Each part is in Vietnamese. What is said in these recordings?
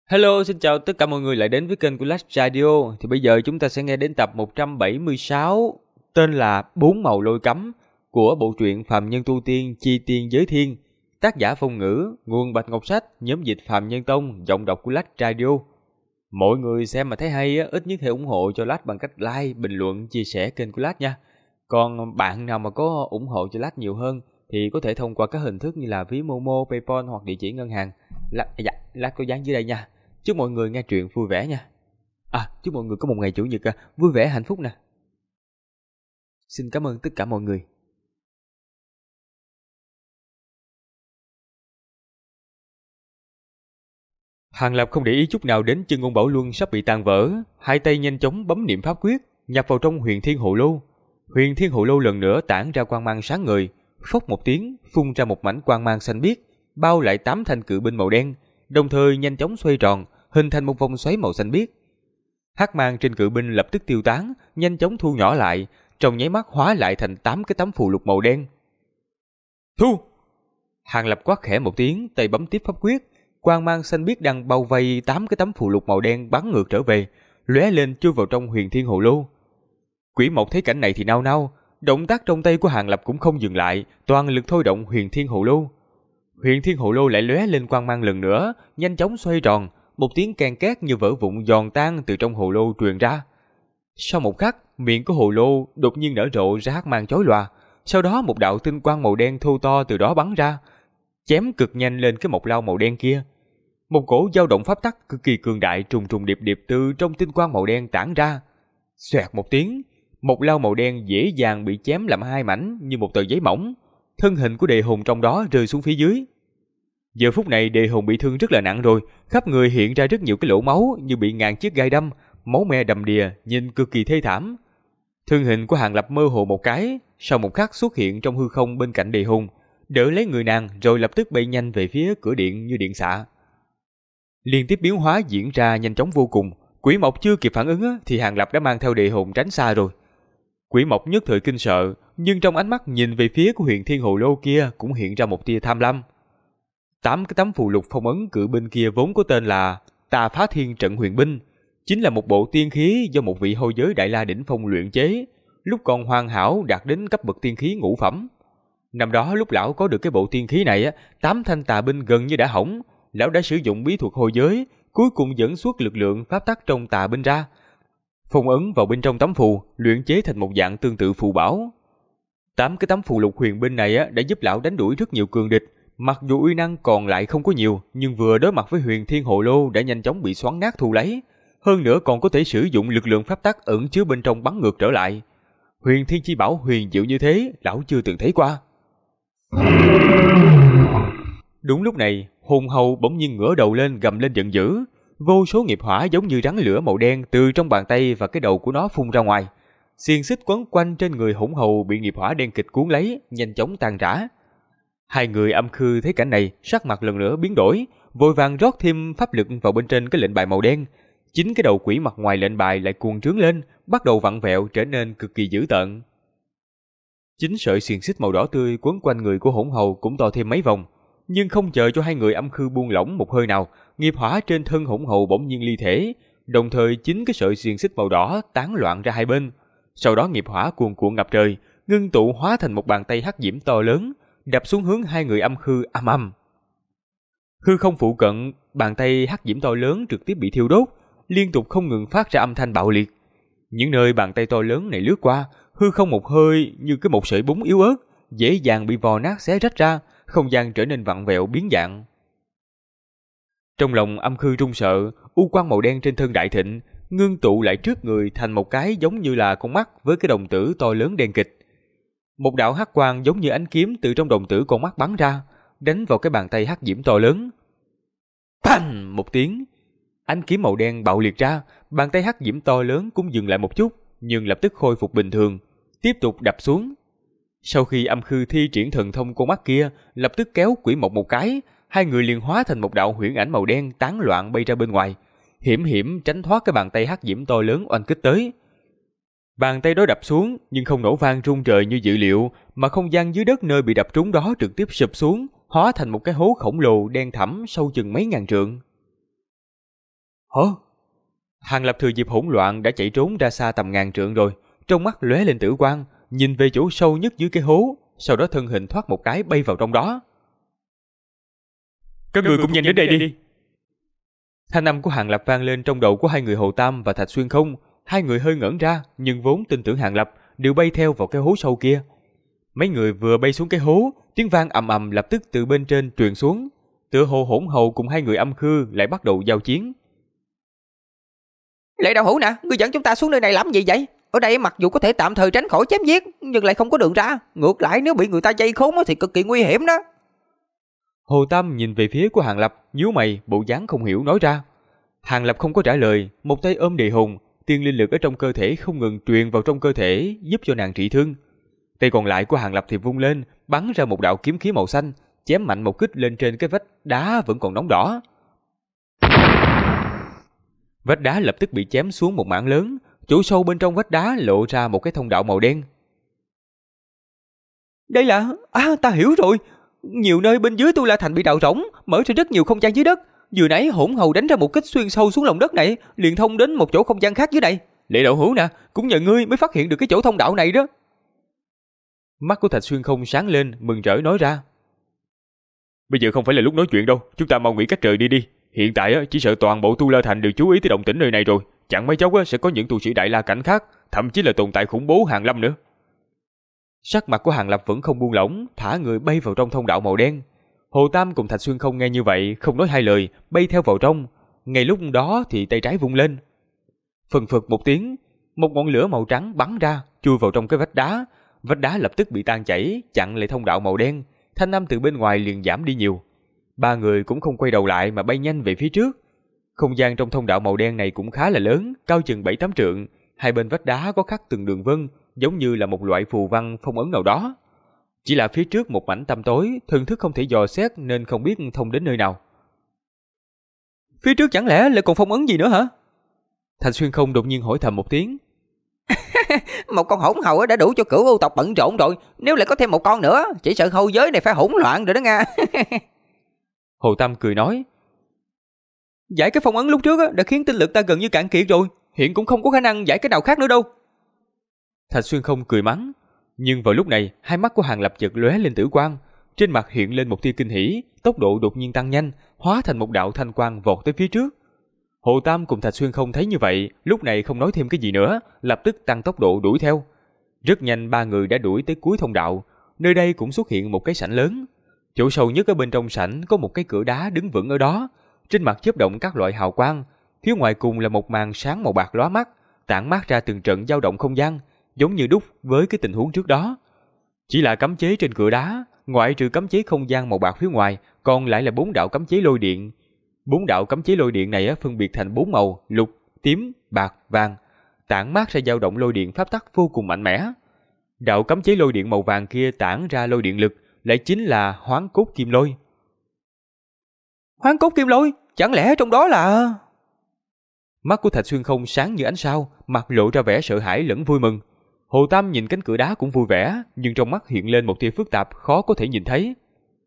Hello, xin chào tất cả mọi người lại đến với kênh của Last Radio. Thì bây giờ chúng ta sẽ nghe đến tập 176 tên là Bốn màu lôi cấm của bộ truyện Phàm Nhân Tu Tiên Chi Tiên Giới Thiên. Tác giả Phong Ngữ, nguồn Bạch Ngọc Sách, nhóm dịch Phàm Nhân Tông, giọng đọc của Last Radio. Mọi người xem mà thấy hay ít nhất hãy ủng hộ cho Last bằng cách like, bình luận, chia sẻ kênh của Last nha. Còn bạn nào mà có ủng hộ cho Last nhiều hơn thì có thể thông qua các hình thức như là ví Momo, PayPal hoặc địa chỉ ngân hàng. Last có dán dưới đây nha. Chúc mọi người nghe truyện vui vẻ nha. Chúc mọi người có một ngày chủ nhật vui vẻ hạnh phúc nè. Xin cảm ơn tất cả mọi người. Hàng Lập không để ý chút nào đến chân ngôn Bảo Luân sắp bị tan vỡ, hai tay nhanh chóng bấm niệm pháp quyết, nhập vào trong Huyền Thiên Hộ Lô. Huyền Thiên Hộ Lô lần nữa tản ra quang mang sáng ngời, phốc một tiếng, phun ra một mảnh quang mang xanh biếc, bao lại 8 thanh cự binh màu đen, đồng thời nhanh chóng xoay tròn, hình thành một vòng xoáy màu xanh biếc. Hắc mang trên cự binh lập tức tiêu tán, nhanh chóng thu nhỏ lại, trong nháy mắt hóa lại thành 8 cái tấm phù lục màu đen. Thu! Hàng Lập quát khẽ một tiếng, tay bấm tiếp pháp quyết, quang mang xanh biếc đang bao vây 8 cái tấm phù lục màu đen bắn ngược trở về, lóe lên chui vào trong Huyền Thiên Hồ Lô. Quỷ Mộc thấy cảnh này thì nao nao, động tác trong tay của Hàng Lập cũng không dừng lại, toàn lực thôi động Huyền Thiên Hồ Lô. Huyền Thiên Hồ Lô lại lóe lên quang mang lần nữa, nhanh chóng xoay tròn, một tiếng keng két như vỡ vụn giòn tan từ trong hồ lô truyền ra. Sau một khắc, miệng của hồ lô đột nhiên nở rộ ra hắc mang chói lòa, sau đó một đạo tinh quang màu đen thô to từ đó bắn ra, chém cực nhanh lên cái mộc lao màu đen kia. Một cổ dao động pháp tắc cực kỳ cường đại trùng trùng điệp điệp từ trong tinh quang màu đen tản ra. Xoẹt một tiếng, mộc lao màu đen dễ dàng bị chém làm hai mảnh như một tờ giấy mỏng, thân hình của Đề Hồn trong đó rơi xuống phía dưới. Giờ phút này Đề Hồn bị thương rất là nặng rồi, khắp người hiện ra rất nhiều cái lỗ máu như bị ngàn chiếc gai đâm, máu me đầm đìa, nhìn cực kỳ thê thảm. Thân hình của Hàng Lập mơ hồ một cái, sau một khắc xuất hiện trong hư không bên cạnh Đề Hồn, đỡ lấy người nàng rồi lập tức bay nhanh về phía cửa điện như điện xạ. Liên tiếp biến hóa diễn ra nhanh chóng vô cùng, Quỷ Mộc chưa kịp phản ứng thì Hàng Lập đã mang theo Đề Hồn tránh xa rồi. Quỷ Mộc nhất thời kinh sợ, nhưng trong ánh mắt nhìn về phía của Huyền Thiên Hồ Lô kia cũng hiện ra một tia tham lam. 8 cái tấm phù lục phong ấn cự binh kia vốn có tên là Tà Phá Thiên Trận Huyền Binh, chính là một bộ tiên khí do một vị hôi giới Đại La đỉnh phong luyện chế, lúc còn hoàn hảo đạt đến cấp bậc tiên khí ngũ phẩm. Năm đó lúc lão có được cái bộ tiên khí này 8 thanh tà binh gần như đã hỏng, lão đã sử dụng bí thuật hôi giới, cuối cùng dẫn xuất lực lượng pháp tắc trong tà binh ra, phong ấn vào bên trong tấm phù, luyện chế thành một dạng tương tự phù bảo. 8 cái tấm phù lục huyền binh này đã giúp lão đánh đuổi rất nhiều cường địch. Mặc dù uy năng còn lại không có nhiều, nhưng vừa đối mặt với Huyền Thiên Hồ Lô đã nhanh chóng bị xoắn nát thu lấy. Hơn nữa còn có thể sử dụng lực lượng pháp tắc ẩn chứa bên trong bắn ngược trở lại. Huyền Thiên chi bảo huyền diệu như thế, lão chưa từng thấy qua. Đúng lúc này, hồn hầu bỗng nhiên ngửa đầu lên gầm lên giận dữ. Vô số nghiệp hỏa giống như rắn lửa màu đen từ trong bàn tay và cái đầu của nó phun ra ngoài. Xiềng xích quấn quanh trên người hỗn hầu bị nghiệp hỏa đen kịch cuốn lấy, nhanh chóng tan rã. Hai người âm khư thấy cảnh này, sắc mặt lần nữa biến đổi, vội vàng rót thêm pháp lực vào bên trên cái lệnh bài màu đen. Chính cái đầu quỷ mặt ngoài lệnh bài lại cuồng trướng lên, bắt đầu vặn vẹo trở nên cực kỳ dữ tợn. Chính sợi xiềng xích màu đỏ tươi quấn quanh người của hỗn hầu cũng to thêm mấy vòng, nhưng không chờ cho hai người âm khư buông lỏng một hơi nào, nghiệp hỏa trên thân hỗn hầu bỗng nhiên ly thể, đồng thời chính cái sợi xiềng xích màu đỏ tán loạn ra hai bên. Sau đó nghiệp hỏa cuồn cuộn ngập trời, ngưng tụ hóa thành một bàn tay hắc diễm to lớn, đập xuống hướng hai người âm khư ầm ầm. Hư không phụ cận, bàn tay hắc diễm to lớn trực tiếp bị thiêu đốt, liên tục không ngừng phát ra âm thanh bạo liệt. Những nơi bàn tay to lớn này lướt qua, hư không một hơi như cái một sợi bún yếu ớt, dễ dàng bị vò nát xé rách ra, không gian trở nên vặn vẹo biến dạng. Trong lòng âm khư run sợ, u quang màu đen trên thân đại thịnh ngưng tụ lại trước người thành một cái giống như là con mắt với cái đồng tử to lớn đen kịch. Một đạo hắc quang giống như ánh kiếm từ trong đồng tử con mắt bắn ra, đánh vào cái bàn tay hắc diễm to lớn. Phanh một tiếng, ánh kiếm màu đen bạo liệt ra, bàn tay hắc diễm to lớn cũng dừng lại một chút, nhưng lập tức khôi phục bình thường, tiếp tục đập xuống. Sau khi âm khư thi triển thần thông con mắt kia, lập tức kéo Quỷ Mộc một cái, hai người liền hóa thành một đạo huyễn ảnh màu đen tán loạn bay ra bên ngoài, hiểm hiểm tránh thoát cái bàn tay hắc diễm to lớn oanh kích tới. Bàn tay đó đập xuống nhưng không nổ vang rung trời như dự liệu, mà không gian dưới đất nơi bị đập trúng đó trực tiếp sụp xuống, hóa thành một cái hố khổng lồ đen thẳm sâu chừng mấy ngàn trượng. Hả? Hàng Lập thừa dịp hỗn loạn đã chạy trốn ra xa tầm ngàn trượng rồi, trong mắt lóe lên tử quang, nhìn về chỗ sâu nhất dưới cái hố, sau đó thân hình thoát một cái bay vào trong đó. Các người cũng nhanh đến đây đi. Thanh âm của Hàng Lập vang lên trong đầu của hai người Hồ Tam và Thạch Xuyên Không. Hai người hơi ngẩn ra, nhưng vốn tin tưởng Hàng Lập, đều bay theo vào cái hố sâu kia. Mấy người vừa bay xuống cái hố, tiếng vang ầm ầm lập tức từ bên trên truyền xuống. Tựa hồ Hỗn Hầu cùng hai người Âm Khư lại bắt đầu giao chiến. Lệ Đạo Hữu nè, ngươi dẫn chúng ta xuống nơi này làm gì vậy? Ở đây mặc dù có thể tạm thời tránh khỏi chém giết, nhưng lại không có đường ra. Ngược lại nếu bị người ta dây khốn thì cực kỳ nguy hiểm đó. Hồ Tam nhìn về phía của Hàng Lập, nhíu mày, bộ dáng không hiểu nói ra. Hàng Lập không có trả lời, một tay ôm Đề Hùng, tiên linh lực ở trong cơ thể không ngừng truyền vào trong cơ thể, giúp cho nàng trị thương. Tay còn lại của Hàng Lập thì vung lên, bắn ra một đạo kiếm khí màu xanh, chém mạnh một kích lên trên cái vách đá vẫn còn nóng đỏ. Vách đá lập tức bị chém xuống một mảng lớn, chỗ sâu bên trong vách đá lộ ra một cái thông đạo màu đen. Đây là... ta hiểu rồi. Nhiều nơi bên dưới Tu La Thành bị đào rỗng, mở ra rất nhiều không gian dưới đất. Vừa nãy Hỗn Hầu đánh ra một kích xuyên sâu xuống lòng đất này, liền thông đến một chỗ không gian khác dưới đây. Lệ Đạo Hữu nè, cũng nhờ ngươi mới phát hiện được cái chỗ thông đạo này đó. Mắt của Thạch Xuyên Không sáng lên, mừng rỡ nói ra. Bây giờ không phải là lúc nói chuyện đâu, chúng ta mau nghĩ cách rời đi đi. Hiện tại chỉ sợ toàn bộ Tu La Thành đều chú ý tới động tĩnh nơi này rồi, chẳng mấy chốc sẽ có những tu sĩ Đại La cảnh khác, thậm chí là tồn tại khủng bố hàng lâm nữa. Sắc mặt của Hàng Lập vẫn không buông lỏng, thả người bay vào trong thông đạo màu đen. Hồ Tam cùng Thạch Xuyên Không nghe như vậy, không nói hai lời, bay theo vào trong. Ngay lúc đó thì tay trái vung lên. Phần phật một tiếng, một ngọn lửa màu trắng bắn ra, chui vào trong cái vách đá. Vách đá lập tức bị tan chảy, chặn lại thông đạo màu đen. Thanh âm từ bên ngoài liền giảm đi nhiều. Ba người cũng không quay đầu lại mà bay nhanh về phía trước. Không gian trong thông đạo màu đen này cũng khá là lớn, cao chừng 7-8 trượng. Hai bên vách đá có khắc từng đường vân, giống như là một loại phù văn phong ấn nào đó. Chỉ là phía trước một mảnh tăm tối, thần thức không thể dò xét nên không biết thông đến nơi nào. Phía trước chẳng lẽ lại còn phong ấn gì nữa hả? Thạch Xuyên Không đột nhiên hỏi thầm một tiếng. Một con Hỗn Hầu đã đủ cho Cửu U tộc bận rộn rồi, nếu lại có thêm một con nữa, chỉ sợ hậu giới này phải hỗn loạn rồi đó nha. Hồ Tam cười nói. Giải cái phong ấn lúc trước đã khiến tinh lực ta gần như cạn kiệt rồi, hiện cũng không có khả năng giải cái nào khác nữa đâu. Thạch Xuyên Không cười mắng, nhưng vào lúc này hai mắt của Hàng Lập chợt lóe lên tử quang, trên mặt hiện lên một tia kinh hỉ, tốc độ đột nhiên tăng nhanh, hóa thành một đạo thanh quang vọt tới phía trước. Hồ Tam cùng Thạch Xuyên Không thấy như vậy, lúc này không nói thêm cái gì nữa, lập tức tăng tốc độ đuổi theo. Rất nhanh ba người đã đuổi tới cuối thông đạo, nơi đây cũng xuất hiện một cái sảnh lớn. Chỗ sâu nhất ở bên trong sảnh có một cái cửa đá đứng vững ở đó, trên mặt chớp động các loại hào quang, phía ngoài cùng là một màn sáng màu bạc lóa mắt, tản mát ra từng trận dao động không gian, giống như đúc với cái tình huống trước đó. Chỉ là cấm chế trên cửa đá, ngoại trừ cấm chế không gian màu bạc phía ngoài, còn lại là 4 đạo cấm chế lôi điện. 4 đạo cấm chế lôi điện này phân biệt thành 4 màu: lục, tím, bạc, vàng, tản mát ra dao động lôi điện pháp tắc vô cùng mạnh mẽ. Đạo cấm chế lôi điện màu vàng kia tản ra lôi điện lực, lại chính là Hoán Cốt Kim Lôi. Hoán Cốt Kim Lôi, chẳng lẽ trong đó là... Mắt của Thạch Xuyên Không sáng như ánh sao, mặt lộ ra vẻ sợ hãi lẫn vui mừng. Hồ Tam nhìn cánh cửa đá cũng vui vẻ, nhưng trong mắt hiện lên một tia phức tạp khó có thể nhìn thấy.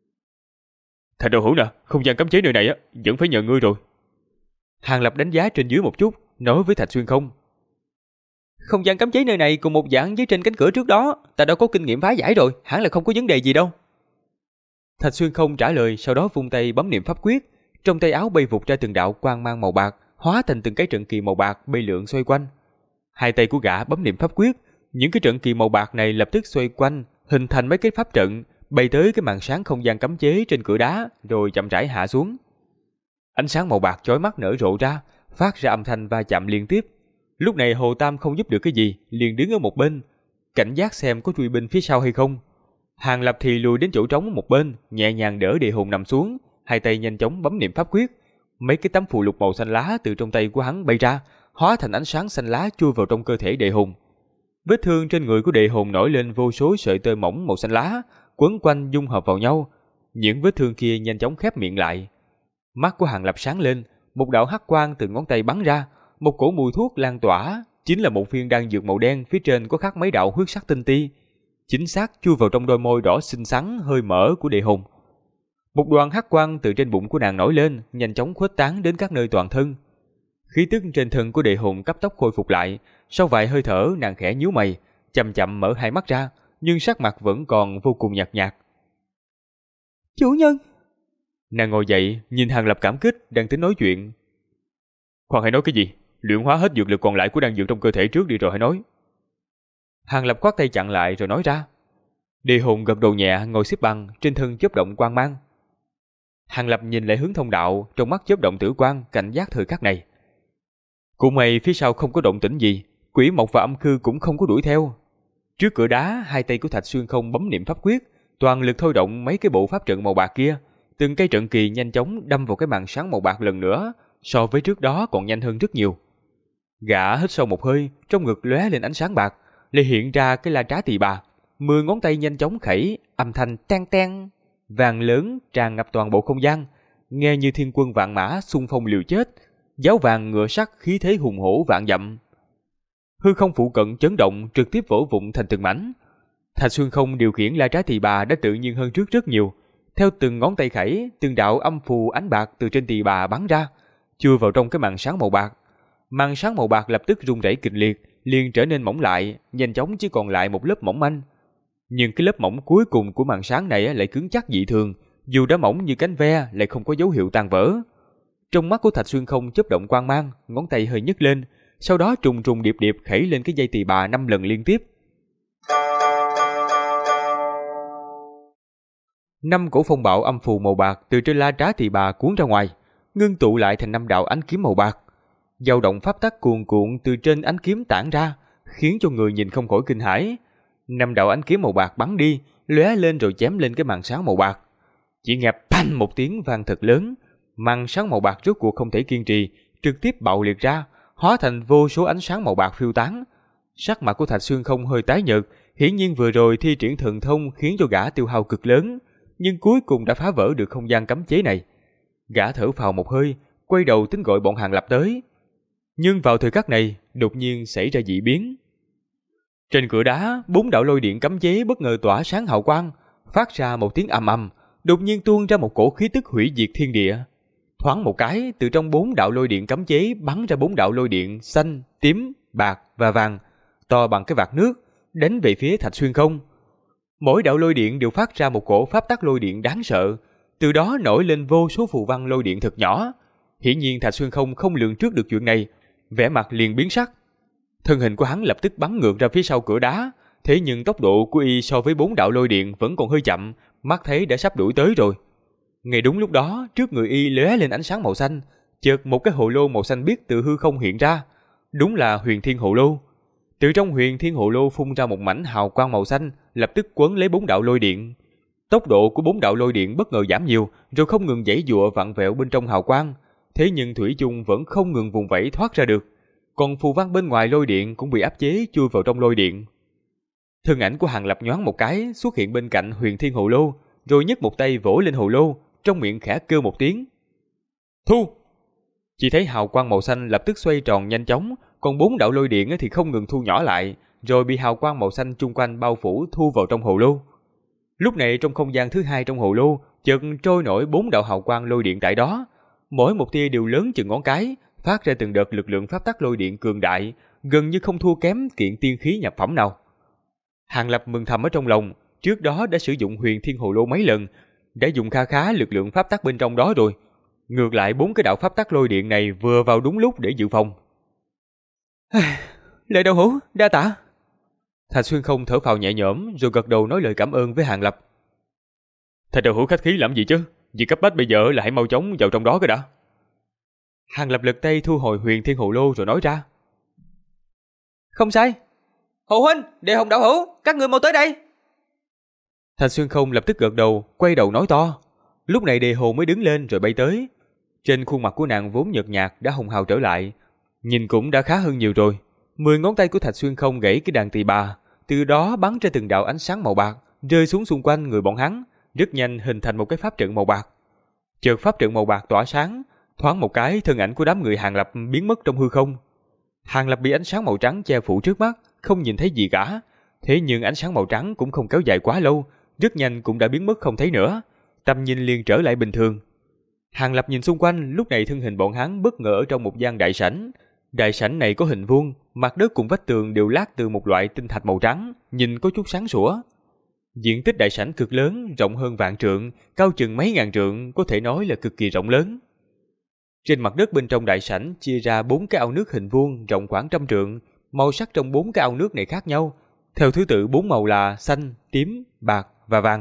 Thạch Đạo Hữu nè, không gian cấm chế nơi này vẫn phải nhờ ngươi rồi. Hàng Lập đánh giá trên dưới một chút, nói với Thạch Xuyên Không. Không gian cấm chế nơi này cùng một dạng với trên cánh cửa trước đó, ta đã có kinh nghiệm phá giải rồi, hẳn là không có vấn đề gì đâu. Thạch Xuyên Không trả lời, sau đó vung tay bấm niệm pháp quyết, trong tay áo bay vụt ra từng đạo quang mang màu bạc, hóa thành từng cái trận kỳ màu bạc bay lượn xoay quanh. Hai tay của gã bấm niệm pháp quyết, những cái trận kỳ màu bạc này lập tức xoay quanh, hình thành mấy cái pháp trận, bay tới cái màn sáng không gian cấm chế trên cửa đá, rồi chậm rãi hạ xuống. Ánh sáng màu bạc chói mắt nở rộ ra, phát ra âm thanh va chạm liên tiếp. Lúc này Hồ Tam không giúp được cái gì, liền đứng ở một bên, cảnh giác xem có truy binh phía sau hay không. Hàng Lập thì lùi đến chỗ trống một bên, nhẹ nhàng đỡ Địa Hùng nằm xuống, hai tay nhanh chóng bấm niệm pháp quyết. Mấy cái tấm phù lục màu xanh lá từ trong tay của hắn bay ra, hóa thành ánh sáng xanh lá chui vào trong cơ thể Địa Hùng. Vết thương trên người của Địa Hùng nổi lên vô số sợi tơ mỏng màu xanh lá, quấn quanh dung hợp vào nhau. Những vết thương kia nhanh chóng khép miệng lại. Mắt của Hàng Lập sáng lên, một đạo hắc quang từ ngón tay bắn ra, một cổ mùi thuốc lan tỏa, chính là một viên đan dược màu đen, phía trên có khắc mấy đạo huyết sắc tinh ti, chính xác chui vào trong đôi môi đỏ xinh xắn hơi mở của Địa Hùng. Một đoàn hắc quang từ trên bụng của nàng nổi lên, nhanh chóng khuếch tán đến các nơi toàn thân. Khí tức trên thân của Đệ Hùng cấp tốc khôi phục lại, sau vài hơi thở nàng khẽ nhíu mày, chậm chậm mở hai mắt ra, nhưng sắc mặt vẫn còn vô cùng nhợt nhạt. Chủ nhân! Nàng ngồi dậy, nhìn Hàng Lập cảm kích, đang tính nói chuyện. Khoan, hãy nói cái gì? Luyện hóa hết dược lực còn lại của đan dược trong cơ thể trước đi rồi hãy nói. Hàng Lập khoát tay chặn lại rồi nói ra. Địa Hùng gật đầu nhẹ, ngồi xếp bằng, trên thân chớp động quang mang. Hàng Lập nhìn lại hướng thông đạo, trong mắt chớp động tử quang, cảnh giác thời khắc này. Cũng may phía sau không có động tĩnh gì, Quỷ Mộc và Âm Khư cũng không có đuổi theo. Trước cửa đá, hai tay của Thạch Xuyên Không bấm niệm pháp quyết, toàn lực thôi động mấy cái bộ pháp trận màu bạc kia, từng cây trận kỳ nhanh chóng đâm vào cái màn sáng màu bạc lần nữa, so với trước đó còn nhanh hơn rất nhiều. Gã hít sâu một hơi, trong ngực lóe lên ánh sáng bạc, lại hiện ra cái la trá tỳ bà, 10 ngón tay nhanh chóng khẩy, âm thanh teng teng, vàng lớn tràn ngập toàn bộ không gian, nghe như thiên quân vạn mã xung phong liều chết, giáo vàng ngựa sắt khí thế hùng hổ vạn dặm. Hư không phụ cận chấn động, trực tiếp vỡ vụn thành từng mảnh. Thạch Xuyên Không điều khiển la trá tỳ bà đã tự nhiên hơn trước rất nhiều. Theo từng ngón tay khẩy, từng đạo âm phù ánh bạc từ trên tỳ bà bắn ra, chui vào trong cái màn sáng màu bạc. Màn sáng màu bạc lập tức rung rẩy kịch liệt, liền trở nên mỏng lại, nhanh chóng chỉ còn lại một lớp mỏng manh. Nhưng cái lớp mỏng cuối cùng của màn sáng này lại cứng chắc dị thường, dù đã mỏng như cánh ve lại không có dấu hiệu tan vỡ. Trong mắt của Thạch Xuyên Không chớp động quang mang, ngón tay hơi nhấc lên, sau đó trùng trùng điệp điệp khẩy lên cái dây tỳ bà 5 lần liên tiếp. 5 cổ phong bạo âm phù màu bạc từ trên la trá tỳ bà cuốn ra ngoài, ngưng tụ lại thành 5 đạo ánh kiếm màu bạc. Dao động pháp tắc cuồn cuộn từ trên ánh kiếm tản ra, khiến cho người nhìn không khỏi kinh hãi. 5 đạo ánh kiếm màu bạc bắn đi, lóe lên rồi chém lên cái màn sáng màu bạc. Chỉ nghe phanh một tiếng vang thật lớn, màn sáng màu bạc rốt cuộc không thể kiên trì, trực tiếp bạo liệt ra, hóa thành vô số ánh sáng màu bạc phiêu tán. Sắc mặt của Thạch Xuyên Không hơi tái nhợt, hiển nhiên vừa rồi thi triển thần thông khiến cho gã tiêu hao cực lớn, nhưng cuối cùng đã phá vỡ được không gian cấm chế này. Gã thở phào một hơi, quay đầu tính gọi bọn Hàng Lập tới. Nhưng vào thời khắc này, đột nhiên xảy ra dị biến. Trên cửa đá, 4 đạo lôi điện cấm chế bất ngờ tỏa sáng hào quang, phát ra một tiếng ầm ầm, đột nhiên tuôn ra một cổ khí tức hủy diệt thiên địa. Thoáng một cái, từ trong 4 đạo lôi điện cấm chế bắn ra 4 đạo lôi điện xanh, tím, bạc và vàng, to bằng cái vạt nước, đánh về phía Thạch Xuyên Không. Mỗi đạo lôi điện đều phát ra một cổ pháp tắc lôi điện đáng sợ, từ đó nổi lên vô số phù văn lôi điện thật nhỏ. Hiển nhiên Thạch Xuyên Không không lường trước được chuyện này, vẻ mặt liền biến sắc. Thân hình của hắn lập tức bắn ngược ra phía sau cửa đá, thế nhưng tốc độ của y so với 4 đạo lôi điện vẫn còn hơi chậm, mắt thấy đã sắp đuổi tới rồi. Ngay đúng lúc đó, trước người y lóe lên ánh sáng màu xanh, chợt một cái hồ lô màu xanh biếc từ hư không hiện ra, đúng là Huyền Thiên Hồ Lô. Từ trong Huyền Thiên Hồ Lô phun ra một mảnh hào quang màu xanh, lập tức quấn lấy 4 đạo lôi điện. Tốc độ của 4 đạo lôi điện bất ngờ giảm nhiều, rồi không ngừng giãy giụa vặn vẹo bên trong hào quang, thế nhưng thủy chung vẫn không ngừng vùng vẫy thoát ra được. Còn phù văn bên ngoài lôi điện cũng bị áp chế chui vào trong lôi điện. Thân ảnh của Hàng Lập nhoáng một cái xuất hiện bên cạnh Huyền Thiên Hồ Lô, rồi nhấc một tay vỗ lên hồ lô, trong miệng khẽ kêu một tiếng. Thu! Chỉ thấy hào quang màu xanh lập tức xoay tròn nhanh chóng, còn 4 đạo lôi điện thì không ngừng thu nhỏ lại, rồi bị hào quang màu xanh chung quanh bao phủ thu vào trong hồ lô. Lúc này trong không gian thứ hai trong hồ lô, chợt trôi nổi 4 đạo hào quang lôi điện tại đó, mỗi một tia đều lớn chừng ngón cái, phát ra từng đợt lực lượng pháp tắc lôi điện cường đại, gần như không thua kém kiện tiên khí nhập phẩm nào. Hàng Lập mừng thầm ở trong lòng, trước đó đã sử dụng Huyền Thiên Hồ Lô mấy lần, đã dùng kha khá lực lượng pháp tắc bên trong đó rồi. Ngược lại 4 cái đạo pháp tắc lôi điện này vừa vào đúng lúc để dự phòng. Lệ Đạo Hữu, đa tạ. Thạch Xuyên Không thở phào nhẹ nhõm rồi gật đầu nói lời cảm ơn với Hàng Lập. Thạch Đạo Hữu khách khí làm gì chứ? Việc cấp bách bây giờ là hãy mau chóng vào trong đó cái đã. Hàng Lập lật tay thu hồi Huyền Thiên Hồ Lô rồi nói ra. Không sai. Hồ huynh, Đệ Hồng đạo hữu, các người mau tới đây. Thạch Xuyên Không lập tức gật đầu, quay đầu nói to. Lúc này Đề Hồ mới đứng lên rồi bay tới. Trên khuôn mặt của nàng vốn nhợt nhạt đã hồng hào trở lại, nhìn cũng đã khá hơn nhiều rồi. 10 ngón tay của Thạch Xuyên Không gãy cái đàn tỳ bà, từ đó bắn ra từng đạo ánh sáng màu bạc, rơi xuống xung quanh người bọn hắn, rất nhanh hình thành một cái pháp trận màu bạc. Chợt pháp trận màu bạc tỏa sáng, thoáng một cái thân ảnh của đám người Hàng Lập biến mất trong hư không. Hàng Lập bị ánh sáng màu trắng che phủ trước mắt, không nhìn thấy gì cả. Thế nhưng ánh sáng màu trắng cũng không kéo dài quá lâu, rất nhanh cũng đã biến mất không thấy nữa, tầm nhìn liền trở lại bình thường. Hàng Lập nhìn xung quanh, lúc này thân hình bọn hắn bất ngờ ở trong một gian đại sảnh. Đại sảnh này có hình vuông, mặt đất cùng vách tường đều lát từ một loại tinh thạch màu trắng, nhìn có chút sáng sủa. Diện tích đại sảnh cực lớn, rộng hơn vạn trượng, cao chừng mấy ngàn trượng, có thể nói là cực kỳ rộng lớn. Trên mặt đất bên trong đại sảnh chia ra 4 cái ao nước hình vuông rộng khoảng 100 trượng, màu sắc trong 4 cái ao nước này khác nhau, theo thứ tự 4 màu là xanh, tím, bạc và vàng.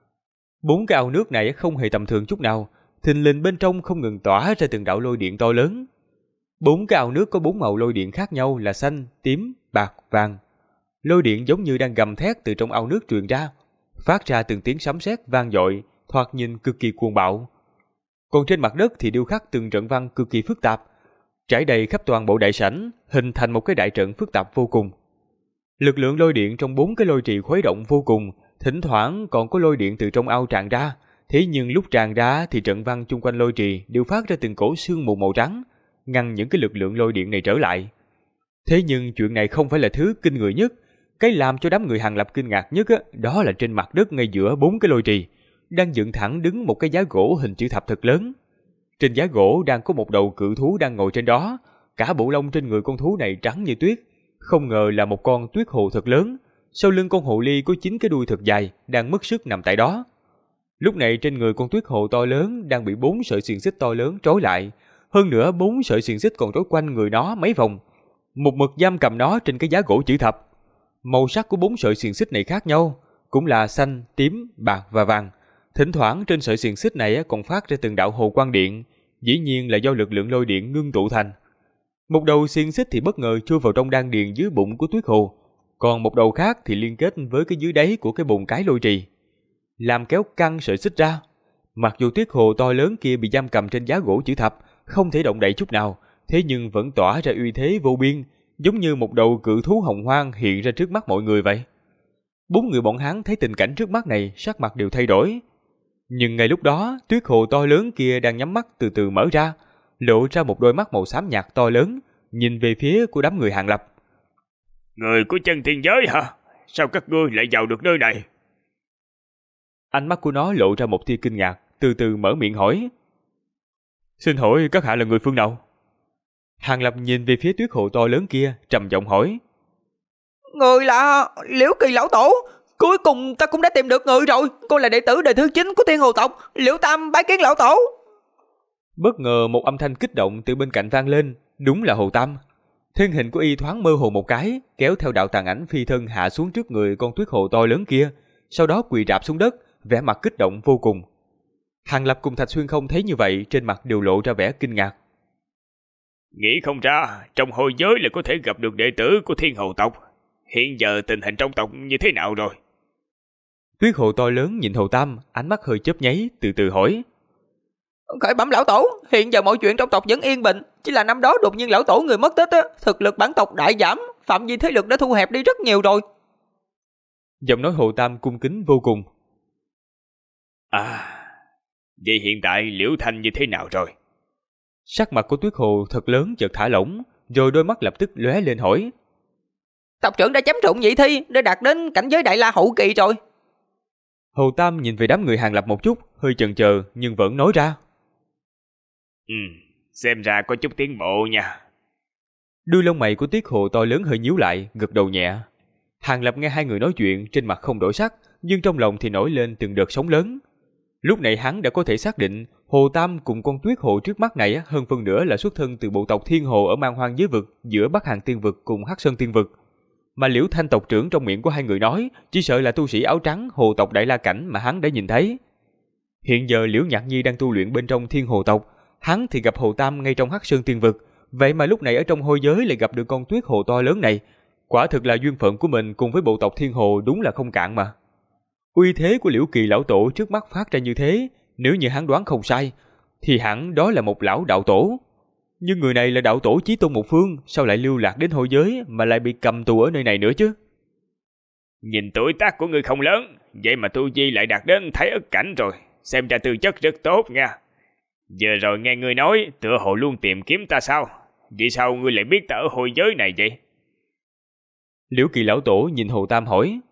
4 cái ao nước này không hề tầm thường chút nào, thình lình bên trong không ngừng tỏa ra từng đạo lôi điện to lớn. 4 cái ao nước có 4 màu lôi điện khác nhau là xanh, tím, bạc, vàng. Lôi điện giống như đang gầm thét từ trong ao nước truyền ra, phát ra từng tiếng sấm sét vang dội, thoạt nhìn cực kỳ cuồng bạo. Còn trên mặt đất thì điêu khắc từng trận văn cực kỳ phức tạp, trải đầy khắp toàn bộ đại sảnh, hình thành một cái đại trận phức tạp vô cùng. Lực lượng lôi điện trong 4 cái lôi trì khuấy động vô cùng, thỉnh thoảng còn có lôi điện từ trong ao tràn ra, thế nhưng lúc tràn ra thì trận văn chung quanh lôi trì đều phát ra từng cổ sương mù màu trắng, ngăn những cái lực lượng lôi điện này trở lại. Thế nhưng chuyện này không phải là thứ kinh người nhất, cái làm cho đám người Hàng Lập kinh ngạc nhất đó là trên mặt đất ngay giữa 4 cái lôi trì đang dựng thẳng đứng một cái giá gỗ hình chữ thập thật lớn. Trên giá gỗ đang có một đầu cự thú đang ngồi trên đó, cả bộ lông trên người con thú này trắng như tuyết, không ngờ là một con tuyết hồ thật lớn. Sau lưng con hồ ly có 9 cái đuôi thật dài đang mất sức nằm tại đó. Lúc này trên người con tuyết hồ to lớn đang bị 4 sợi xiềng xích to lớn trói lại, hơn nữa 4 sợi xiềng xích còn trói quanh người nó mấy vòng, một mực giam cầm nó trên cái giá gỗ chữ thập. Màu sắc của 4 sợi xiềng xích này khác nhau, cũng là xanh, tím, bạc và vàng. Thỉnh thoảng trên sợi xiềng xích này còn phát ra từng đạo hồ quang điện, dĩ nhiên là do lực lượng lôi điện ngưng tụ thành. Một đầu xiềng xích thì bất ngờ chui vào trong đan điền dưới bụng của tuyết hồ, còn một đầu khác thì liên kết với cái dưới đáy của cái bồn cái lôi trì, làm kéo căng sợi xích ra. Mặc dù tuyết hồ to lớn kia bị giam cầm trên giá gỗ chữ thập, không thể động đậy chút nào, thế nhưng vẫn tỏa ra uy thế vô biên, giống như một đầu cự thú hồng hoang hiện ra trước mắt mọi người vậy. 4 người bọn hắn thấy tình cảnh trước mắt này, sắc mặt đều thay đổi. Nhưng ngay lúc đó, tuyết hồ to lớn kia đang nhắm mắt từ từ mở ra, lộ ra một đôi mắt màu xám nhạt to lớn, nhìn về phía của đám người Hàng Lập. Người của chân thiên giới hả? Sao các ngươi lại vào được nơi này? Ánh mắt của nó lộ ra một tia kinh ngạc, từ từ mở miệng hỏi. Xin hỏi các hạ là người phương nào? Hàng Lập nhìn về phía tuyết hồ to lớn kia, trầm giọng hỏi. Người là Liễu Kỳ lão tổ. Cuối cùng ta cũng đã tìm được người rồi. Cô là đệ tử đời thứ 9 của Thiên Hồ tộc, Liễu Tam bái kiến lão tổ. Bất ngờ một âm thanh kích động từ bên cạnh vang lên, đúng là Hồ Tam. Thân hình của y thoáng mơ hồ một cái, kéo theo đạo tàn ảnh phi thân hạ xuống trước người con tuyết hồ to lớn kia, sau đó quỳ rạp xuống đất, vẻ mặt kích động vô cùng. Hàng Lập cùng Thạch Xuyên không thấy như vậy, trên mặt đều lộ ra vẻ kinh ngạc. Nghĩ không ra, trong hồi giới là có thể gặp được đệ tử của Thiên Hồ tộc. Hiện giờ tình hình trong tộc như thế nào rồi? Tuyết hồ to lớn nhìn Hồ Tam, ánh mắt hơi chớp nháy, từ từ hỏi. Khởi bẩm lão tổ, hiện giờ mọi chuyện trong tộc vẫn yên bình, chỉ là năm đó đột nhiên lão tổ người mất tích, thực lực bản tộc đại giảm, phạm vi thế lực đã thu hẹp đi rất nhiều rồi. Giọng nói Hồ Tam cung kính vô cùng. À, vậy hiện tại Liễu Thanh như thế nào rồi? Sắc mặt của tuyết hồ thật lớn chợt thả lỏng, rồi đôi mắt lập tức lóe lên hỏi. Tộc trưởng đã chém trụng nhị thi, đã đạt đến cảnh giới đại la hậu kỳ rồi. Hồ Tam nhìn về đám người Hàng Lập một chút, hơi chần chờ nhưng vẫn nói ra. Xem ra có chút tiến bộ nha. Đuôi lông mày của tuyết hồ to lớn hơi nhíu lại, gật đầu nhẹ. Hàng Lập nghe hai người nói chuyện, trên mặt không đổi sắc, nhưng trong lòng thì nổi lên từng đợt sóng lớn. Lúc này hắn đã có thể xác định Hồ Tam cùng con tuyết hồ trước mắt này hơn phân nửa là xuất thân từ bộ tộc Thiên Hồ ở Man Hoang giới vực giữa Bắc Hàn Tiên vực cùng Hắc Sơn Tiên vực. Mà Liễu Thanh tộc trưởng trong miệng của hai người nói chỉ sợ là tu sĩ áo trắng hồ tộc Đại La Cảnh mà hắn đã nhìn thấy. Hiện giờ Liễu Nhạc Nhi đang tu luyện bên trong Thiên Hồ tộc, hắn thì gặp Hồ Tam ngay trong Hắc Sơn Tiên vực, vậy mà lúc này ở trong hôi giới lại gặp được con tuyết hồ to lớn này. Quả thực là duyên phận của mình cùng với bộ tộc Thiên Hồ đúng là không cạn mà. Uy thế của Liễu Kỳ lão tổ trước mắt phát ra như thế, nếu như hắn đoán không sai, thì hẳn đó là một lão đạo tổ. Nhưng người này là đạo tổ chí tôn một phương, sao lại lưu lạc đến hôi giới mà lại bị cầm tù ở nơi này nữa chứ? Nhìn tuổi tác của ngươi không lớn, vậy mà tu vi lại đạt đến Thái Ức cảnh rồi, xem ra tư chất rất tốt nha. Giờ rồi nghe ngươi nói, tựa hồ luôn tìm kiếm ta sao? Vì sao ngươi lại biết ta ở hôi giới này vậy? Liễu Kỳ lão tổ nhìn Hồ Tam hỏi.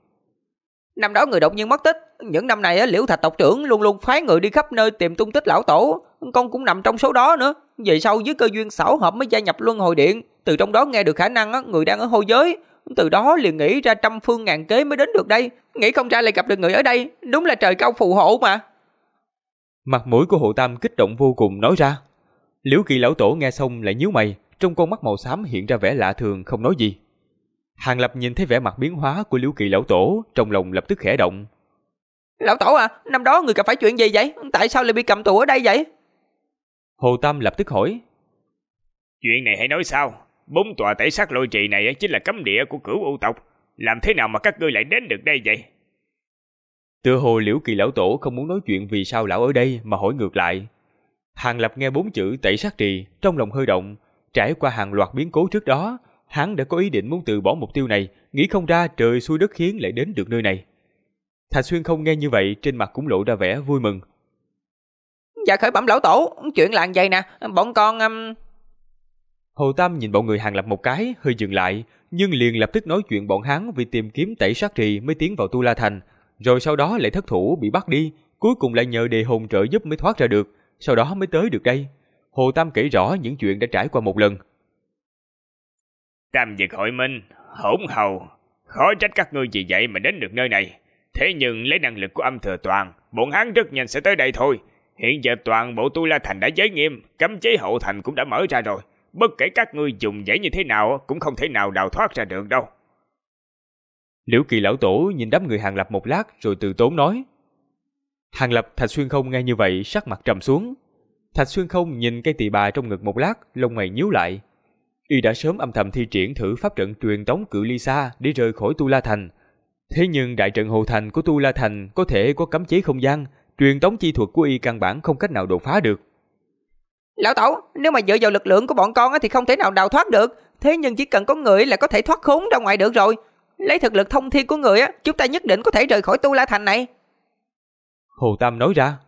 Năm đó người đột nhiên mất tích, những năm này Liễu Thạch tộc trưởng luôn luôn phái người đi khắp nơi tìm tung tích lão tổ, con cũng nằm trong số đó nữa. Về sau với cơ duyên xảo hợp mới gia nhập luân hồi điện, từ trong đó nghe được khả năng người đang ở hôi giới, từ đó liền nghĩ ra trăm phương ngàn kế mới đến được đây. Nghĩ không ra lại gặp được người ở đây, đúng là trời cao phù hộ mà. Mặt mũi của Hồ Tam kích động vô cùng nói ra. Liễu Kỳ lão tổ nghe xong lại nhíu mày, trong con mắt màu xám hiện ra vẻ lạ thường không nói gì. Hàng Lập nhìn thấy vẻ mặt biến hóa của Liễu Kỳ lão tổ, trong lòng lập tức khẽ động. Lão tổ à, năm đó người gặp phải chuyện gì vậy? Tại sao lại bị cầm tù ở đây vậy? Hồ Tam lập tức hỏi. Chuyện này hãy nói sao? 4 tòa tẩy sát lôi trì này chính là cấm địa của Cửu U tộc. Làm thế nào mà các ngươi lại đến được đây vậy? Tựa hồ Liễu Kỳ lão tổ không muốn nói chuyện vì sao lão ở đây mà hỏi ngược lại. Hàng Lập nghe 4 chữ tẩy sát trì, trong lòng hơi động. Trải qua hàng loạt biến cố trước đó, hắn đã có ý định muốn từ bỏ mục tiêu này, nghĩ không ra trời xui đất khiến lại đến được nơi này. Thạch Xuyên Không nghe như vậy, trên mặt cũng lộ ra vẻ vui mừng. Dạ khởi bẩm lão tổ, chuyện là vậy nè, bọn con... Hồ Tam nhìn bọn người Hàng Lập một cái, hơi dừng lại, nhưng liền lập tức nói chuyện bọn hắn vì tìm kiếm tẩy sát trì mới tiến vào Tu La Thành, rồi sau đó lại thất thủ bị bắt đi, cuối cùng lại nhờ đề hồn trợ giúp mới thoát ra được, sau đó mới tới được đây. Hồ Tam kể rõ những chuyện đã trải qua một lần. Tam Dực Hội Minh, hỗn hầu, khó trách các ngươi vì vậy mà đến được nơi này. Thế nhưng lấy năng lực của Âm Thừa Toàn, bọn hắn rất nhanh sẽ tới đây thôi. Hiện giờ toàn bộ Tu La Thành đã giới nghiêm, cấm chế hậu thành cũng đã mở ra rồi. Bất kể các ngươi dùng dãy như thế nào cũng không thể nào đào thoát ra được đâu. Liễu Kỳ lão tổ nhìn đám người Hàng Lập một lát rồi từ tốn nói. Hàng Lập, Thạch Xuyên Không nghe như vậy sắc mặt trầm xuống. Thạch Xuyên Không nhìn cây tỳ bà trong ngực một lát, lông mày nhíu lại. Y đã sớm âm thầm thi triển thử pháp trận truyền tống cự ly xa để rời khỏi Tu La Thành. Thế nhưng đại trận hộ thành của Tu La Thành có thể có cấm chế không gian, truyền tống chi thuật của Y căn bản không cách nào đột phá được. Lão tổ, nếu mà dựa vào lực lượng của bọn con thì không thể nào đào thoát được. Thế nhưng chỉ cần có người là có thể thoát khốn ra ngoài được rồi. Lấy thực lực thông thiên của người chúng ta nhất định có thể rời khỏi Tu La Thành này. Hồ Tam nói ra.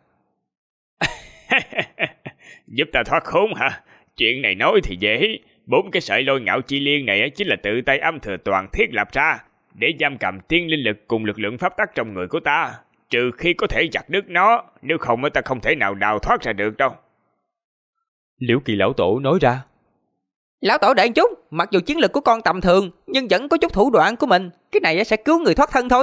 Giúp ta thoát khốn hả? Chuyện này nói thì dễ. 4 cái sợi lôi ngạo chi liên này chính là tự tay Âm Thừa Toàn thiết lập ra để giam cầm tiên linh lực cùng lực lượng pháp tắc trong người của ta. Trừ khi có thể chặt đứt nó, nếu không ta không thể nào đào thoát ra được đâu. Liễu Kỳ lão tổ nói ra. Lão tổ đợi chút, mặc dù chiến lực của con tầm thường nhưng vẫn có chút thủ đoạn của mình. Cái này sẽ cứu người thoát thân thôi.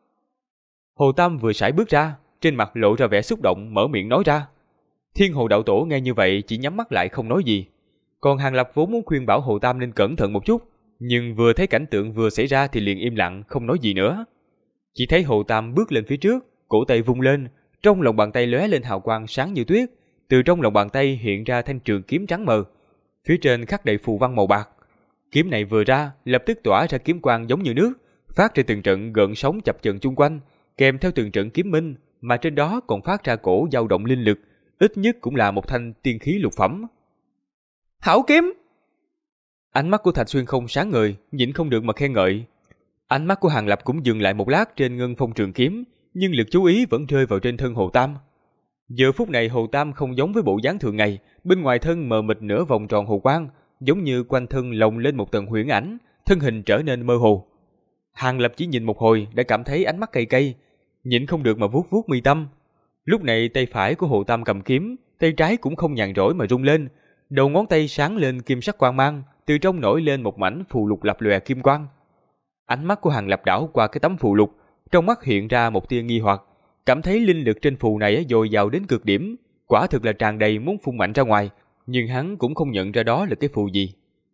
Hồ Tam vừa sải bước ra, trên mặt lộ ra vẻ xúc động, mở miệng nói ra. Thiên Hồ đạo tổ nghe như vậy chỉ nhắm mắt lại không nói gì. Còn Hàng Lập vốn muốn khuyên bảo Hồ Tam nên cẩn thận một chút, nhưng vừa thấy cảnh tượng vừa xảy ra thì liền im lặng không nói gì nữa. Chỉ thấy Hồ Tam bước lên phía trước, cổ tay vung lên, trong lòng bàn tay lóe lên hào quang sáng như tuyết, từ trong lòng bàn tay hiện ra thanh trường kiếm trắng mờ, phía trên khắc đầy phù văn màu bạc. Kiếm này vừa ra, lập tức tỏa ra kiếm quang giống như nước, phát ra từng trận gợn sóng chập chờn chung quanh, kèm theo từng trận kiếm minh, mà trên đó còn phát ra cổ dao động linh lực, ít nhất cũng là một thanh tiên khí lục phẩm. Hảo kiếm! Ánh mắt của Thạch Xuyên Không sáng ngời, nhịn không được mà khen ngợi. Ánh mắt của Hàng Lập cũng dừng lại một lát trên ngân phong trường kiếm, nhưng lực chú ý vẫn rơi vào trên thân Hồ Tam. Giờ phút này Hồ Tam không giống với bộ dáng thường ngày, bên ngoài thân mờ mịt nửa vòng tròn hồ quang, giống như quanh thân lồng lên một tầng huyễn ảnh, thân hình trở nên mơ hồ. Hàng Lập chỉ nhìn một hồi đã cảm thấy ánh mắt cay cay, nhịn không được mà vuốt vuốt mi tâm. Lúc này tay phải của Hồ Tam cầm kiếm, tay trái cũng không nhàn rỗi mà rung lên, đầu ngón tay sáng lên kim sắc quang mang, từ trong nổi lên một mảnh phù lục lập lòe kim quang. Ánh mắt của Hàng Lập đảo qua cái tấm phù lục, trong mắt hiện ra một tia nghi hoặc, cảm thấy linh lực trên phù này dồi dào đến cực điểm, quả thực là tràn đầy muốn phun mạnh ra ngoài, nhưng hắn cũng không nhận ra đó là cái phù gì.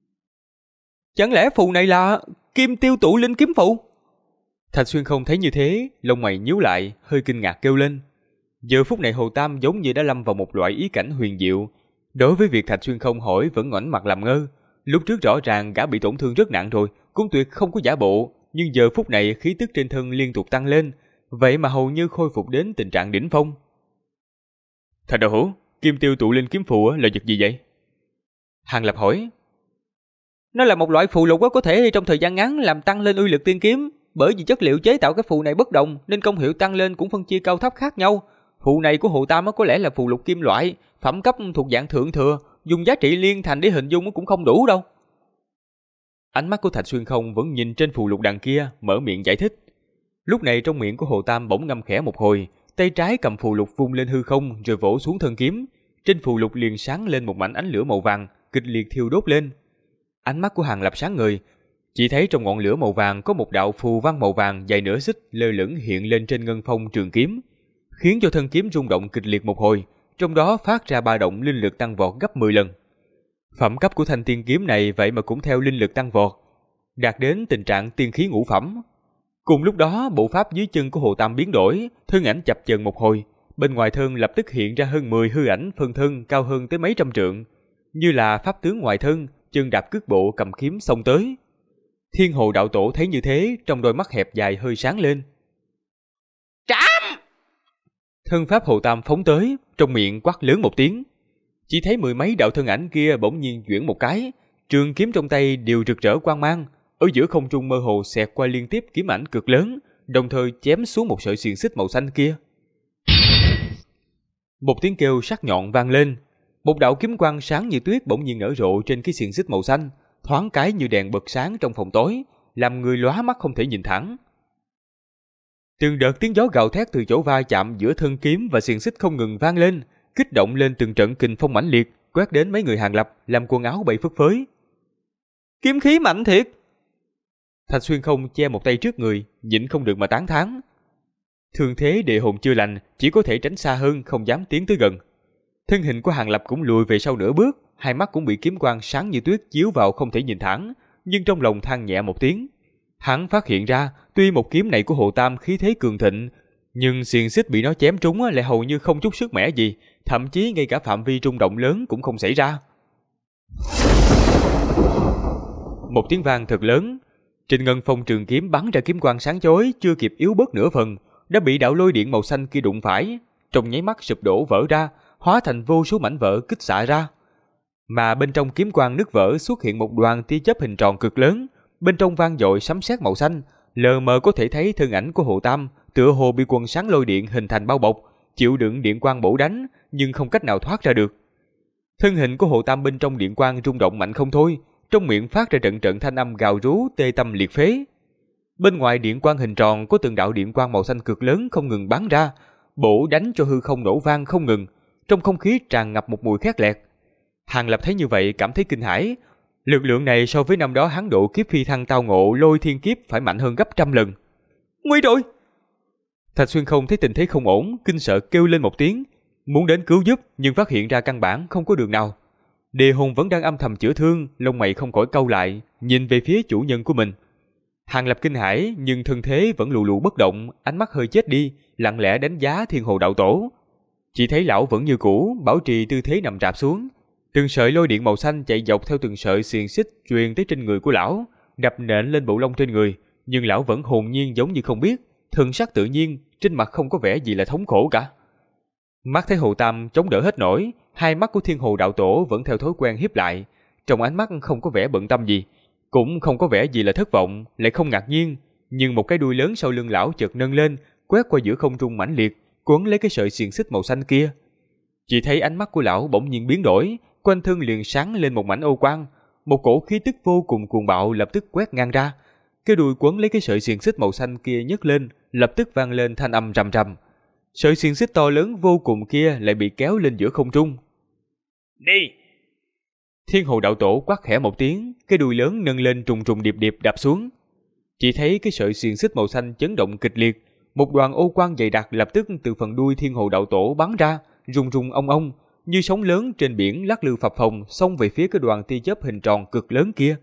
Chẳng lẽ phù này là Kim Tiêu Tụ Linh kiếm phù? Thạch Xuyên Không thấy như thế, lông mày nhíu lại, hơi kinh ngạc kêu lên. Giờ phút này Hồ Tam giống như đã lâm vào một loại ý cảnh huyền diệu. Đối với việc Thạch Xuyên Không hỏi vẫn ngoảnh mặt làm ngơ. Lúc trước rõ ràng gã bị tổn thương rất nặng rồi, cũng tuyệt không có giả bộ, nhưng giờ phút này khí tức trên thân liên tục tăng lên, vậy mà hầu như khôi phục đến tình trạng đỉnh phong. Thạch đạo hữu, Kim Tiêu Tụ Linh kiếm phù là vật gì vậy? Hàng Lập hỏi. Nó là một loại phù lục có thể trong thời gian ngắn làm tăng lên uy lực tiên kiếm, bởi vì chất liệu chế tạo cái phù này bất đồng nên công hiệu tăng lên cũng phân chia cao thấp khác nhau. Phù này của Hồ Tam có lẽ là phù lục kim loại, phẩm cấp thuộc dạng thượng thừa, dùng giá trị liên thành để hình dung cũng không đủ đâu. Ánh mắt của Thạch Xuyên Không vẫn nhìn trên phù lục đằng kia, mở miệng giải thích. Lúc này trong miệng của Hồ Tam bỗng ngâm khẽ một hồi, tay trái cầm phù lục vung lên hư không rồi vỗ xuống thân kiếm, trên phù lục liền sáng lên một mảnh ánh lửa màu vàng, kịch liệt thiêu đốt lên. Ánh mắt của Hàng Lập sáng ngời, chỉ thấy trong ngọn lửa màu vàng có một đạo phù văn màu vàng dài nửa xích lơ lửng hiện lên trên ngân phong trường kiếm, khiến cho thân kiếm rung động kịch liệt một hồi, trong đó phát ra ba động linh lực tăng vọt gấp 10 lần. Phẩm cấp của thanh tiên kiếm này vậy mà cũng theo linh lực tăng vọt, đạt đến tình trạng tiên khí ngũ phẩm. Cùng lúc đó, bộ pháp dưới chân của Hồ Tam biến đổi, thân ảnh chập chờn một hồi, bên ngoài thân lập tức hiện ra hơn 10 hư ảnh phân thân cao hơn tới mấy trăm trượng, như là pháp tướng ngoài thân, chân đạp cước bộ cầm kiếm xông tới. Thiên Hồ đạo tổ thấy như thế, trong đôi mắt hẹp dài hơi sáng lên. Trảm! Thân pháp Hồ Tam phóng tới, trong miệng quát lớn một tiếng. Chỉ thấy mười mấy đạo thân ảnh kia bỗng nhiên chuyển một cái, trường kiếm trong tay đều rực rỡ quang mang, ở giữa không trung mơ hồ xẹt qua liên tiếp kiếm ảnh cực lớn, đồng thời chém xuống một sợi xiềng xích màu xanh kia. Một tiếng kêu sắc nhọn vang lên, một đạo kiếm quang sáng như tuyết bỗng nhiên nở rộ trên cái xiềng xích màu xanh, thoáng cái như đèn bật sáng trong phòng tối, làm người lóa mắt không thể nhìn thẳng. Từng đợt tiếng gió gào thét từ chỗ va chạm giữa thân kiếm và xiềng xích không ngừng vang lên, kích động lên từng trận kình phong mãnh liệt, quét đến mấy người Hàng Lập, làm quần áo bay phất phới. Kiếm khí mạnh thiệt! Thạch Xuyên Không che một tay trước người, nhịn không được mà tán thán. Thương thế địa hồn chưa lành, chỉ có thể tránh xa hơn, không dám tiến tới gần. Thân hình của Hàng Lập cũng lùi về sau nửa bước, hai mắt cũng bị kiếm quang sáng như tuyết chiếu vào không thể nhìn thẳng, nhưng trong lòng than nhẹ một tiếng. Hắn phát hiện ra, tuy một kiếm này của Hồ Tam khí thế cường thịnh, nhưng xiềng xích bị nó chém trúng lại hầu như không chút sức mẻ gì, thậm chí ngay cả phạm vi rung động lớn cũng không xảy ra. Một tiếng vang thật lớn, trên ngân phong trường kiếm bắn ra kiếm quang sáng chói chưa kịp yếu bớt nửa phần, đã bị đạo lôi điện màu xanh kia đụng phải, trong nháy mắt sụp đổ vỡ ra, hóa thành vô số mảnh vỡ kích xạ ra. Mà bên trong kiếm quang nứt vỡ xuất hiện một đoàn tia chớp hình tròn cực lớn, bên trong vang dội sấm sét màu xanh, lờ mờ có thể thấy thân ảnh của Hồ Tam tựa hồ bị quần sáng lôi điện hình thành bao bọc, chịu đựng điện quang bổ đánh nhưng không cách nào thoát ra được. Thân hình của Hồ Tam bên trong điện quang rung động mạnh không thôi, trong miệng phát ra trận trận thanh âm gào rú tê tâm liệt phế. Bên ngoài điện quang hình tròn có từng đạo điện quang màu xanh cực lớn không ngừng bắn ra, bổ đánh cho hư không nổ vang không ngừng, trong không khí tràn ngập một mùi khét lẹt. Hàng Lập thấy như vậy cảm thấy kinh hãi, lực lượng này so với năm đó hắn độ kiếp phi thăng tao ngộ lôi thiên kiếp phải mạnh hơn gấp trăm lần. Nguy rồi! Thạch Xuyên Không thấy tình thế không ổn, kinh sợ kêu lên một tiếng, muốn đến cứu giúp nhưng phát hiện ra căn bản không có đường nào. Địa hồn vẫn đang âm thầm chữa thương, lông mày không khỏi cau lại, nhìn về phía chủ nhân của mình. Hàng Lập kinh hãi nhưng thân thế vẫn lù lù bất động, ánh mắt hơi chết đi, lặng lẽ đánh giá Thiên Hồ đạo tổ. Chỉ thấy lão vẫn như cũ, bảo trì tư thế nằm rạp xuống. Từng sợi lôi điện màu xanh chạy dọc theo từng sợi xiềng xích truyền tới trên người của lão, đập nện lên bộ lông trên người, nhưng lão vẫn hồn nhiên giống như không biết, thần sắc tự nhiên, trên mặt không có vẻ gì là thống khổ cả. Mắt thấy Hồ Tam chống đỡ hết nổi, hai mắt của Thiên Hồ đạo tổ vẫn theo thói quen híp lại, trong ánh mắt không có vẻ bận tâm gì, cũng không có vẻ gì là thất vọng, lại không ngạc nhiên, nhưng một cái đuôi lớn sau lưng lão chợt nâng lên, quét qua giữa không trung mãnh liệt, quấn lấy cái sợi xiềng xích màu xanh kia. Chỉ thấy ánh mắt của lão bỗng nhiên biến đổi, quanh thân liền sáng lên một mảnh ô quang, một cổ khí tức vô cùng cuồng bạo lập tức quét ngang ra. Cái đuôi quấn lấy cái sợi xiềng xích màu xanh kia nhấc lên, lập tức vang lên thanh âm rầm rầm. Sợi xiềng xích to lớn vô cùng kia lại bị kéo lên giữa không trung. Đi! Thiên Hồ đạo tổ quát khẽ một tiếng, cái đuôi lớn nâng lên trùng trùng điệp điệp đạp xuống. Chỉ thấy cái sợi xiềng xích màu xanh chấn động kịch liệt, một đoàn ô quang dày đặc lập tức từ phần đuôi Thiên Hồ đạo tổ bắn ra, rung rung ong ong, như sóng lớn trên biển lắc lư phập phồng xông về phía cái đoàn tia chớp hình tròn cực lớn kia.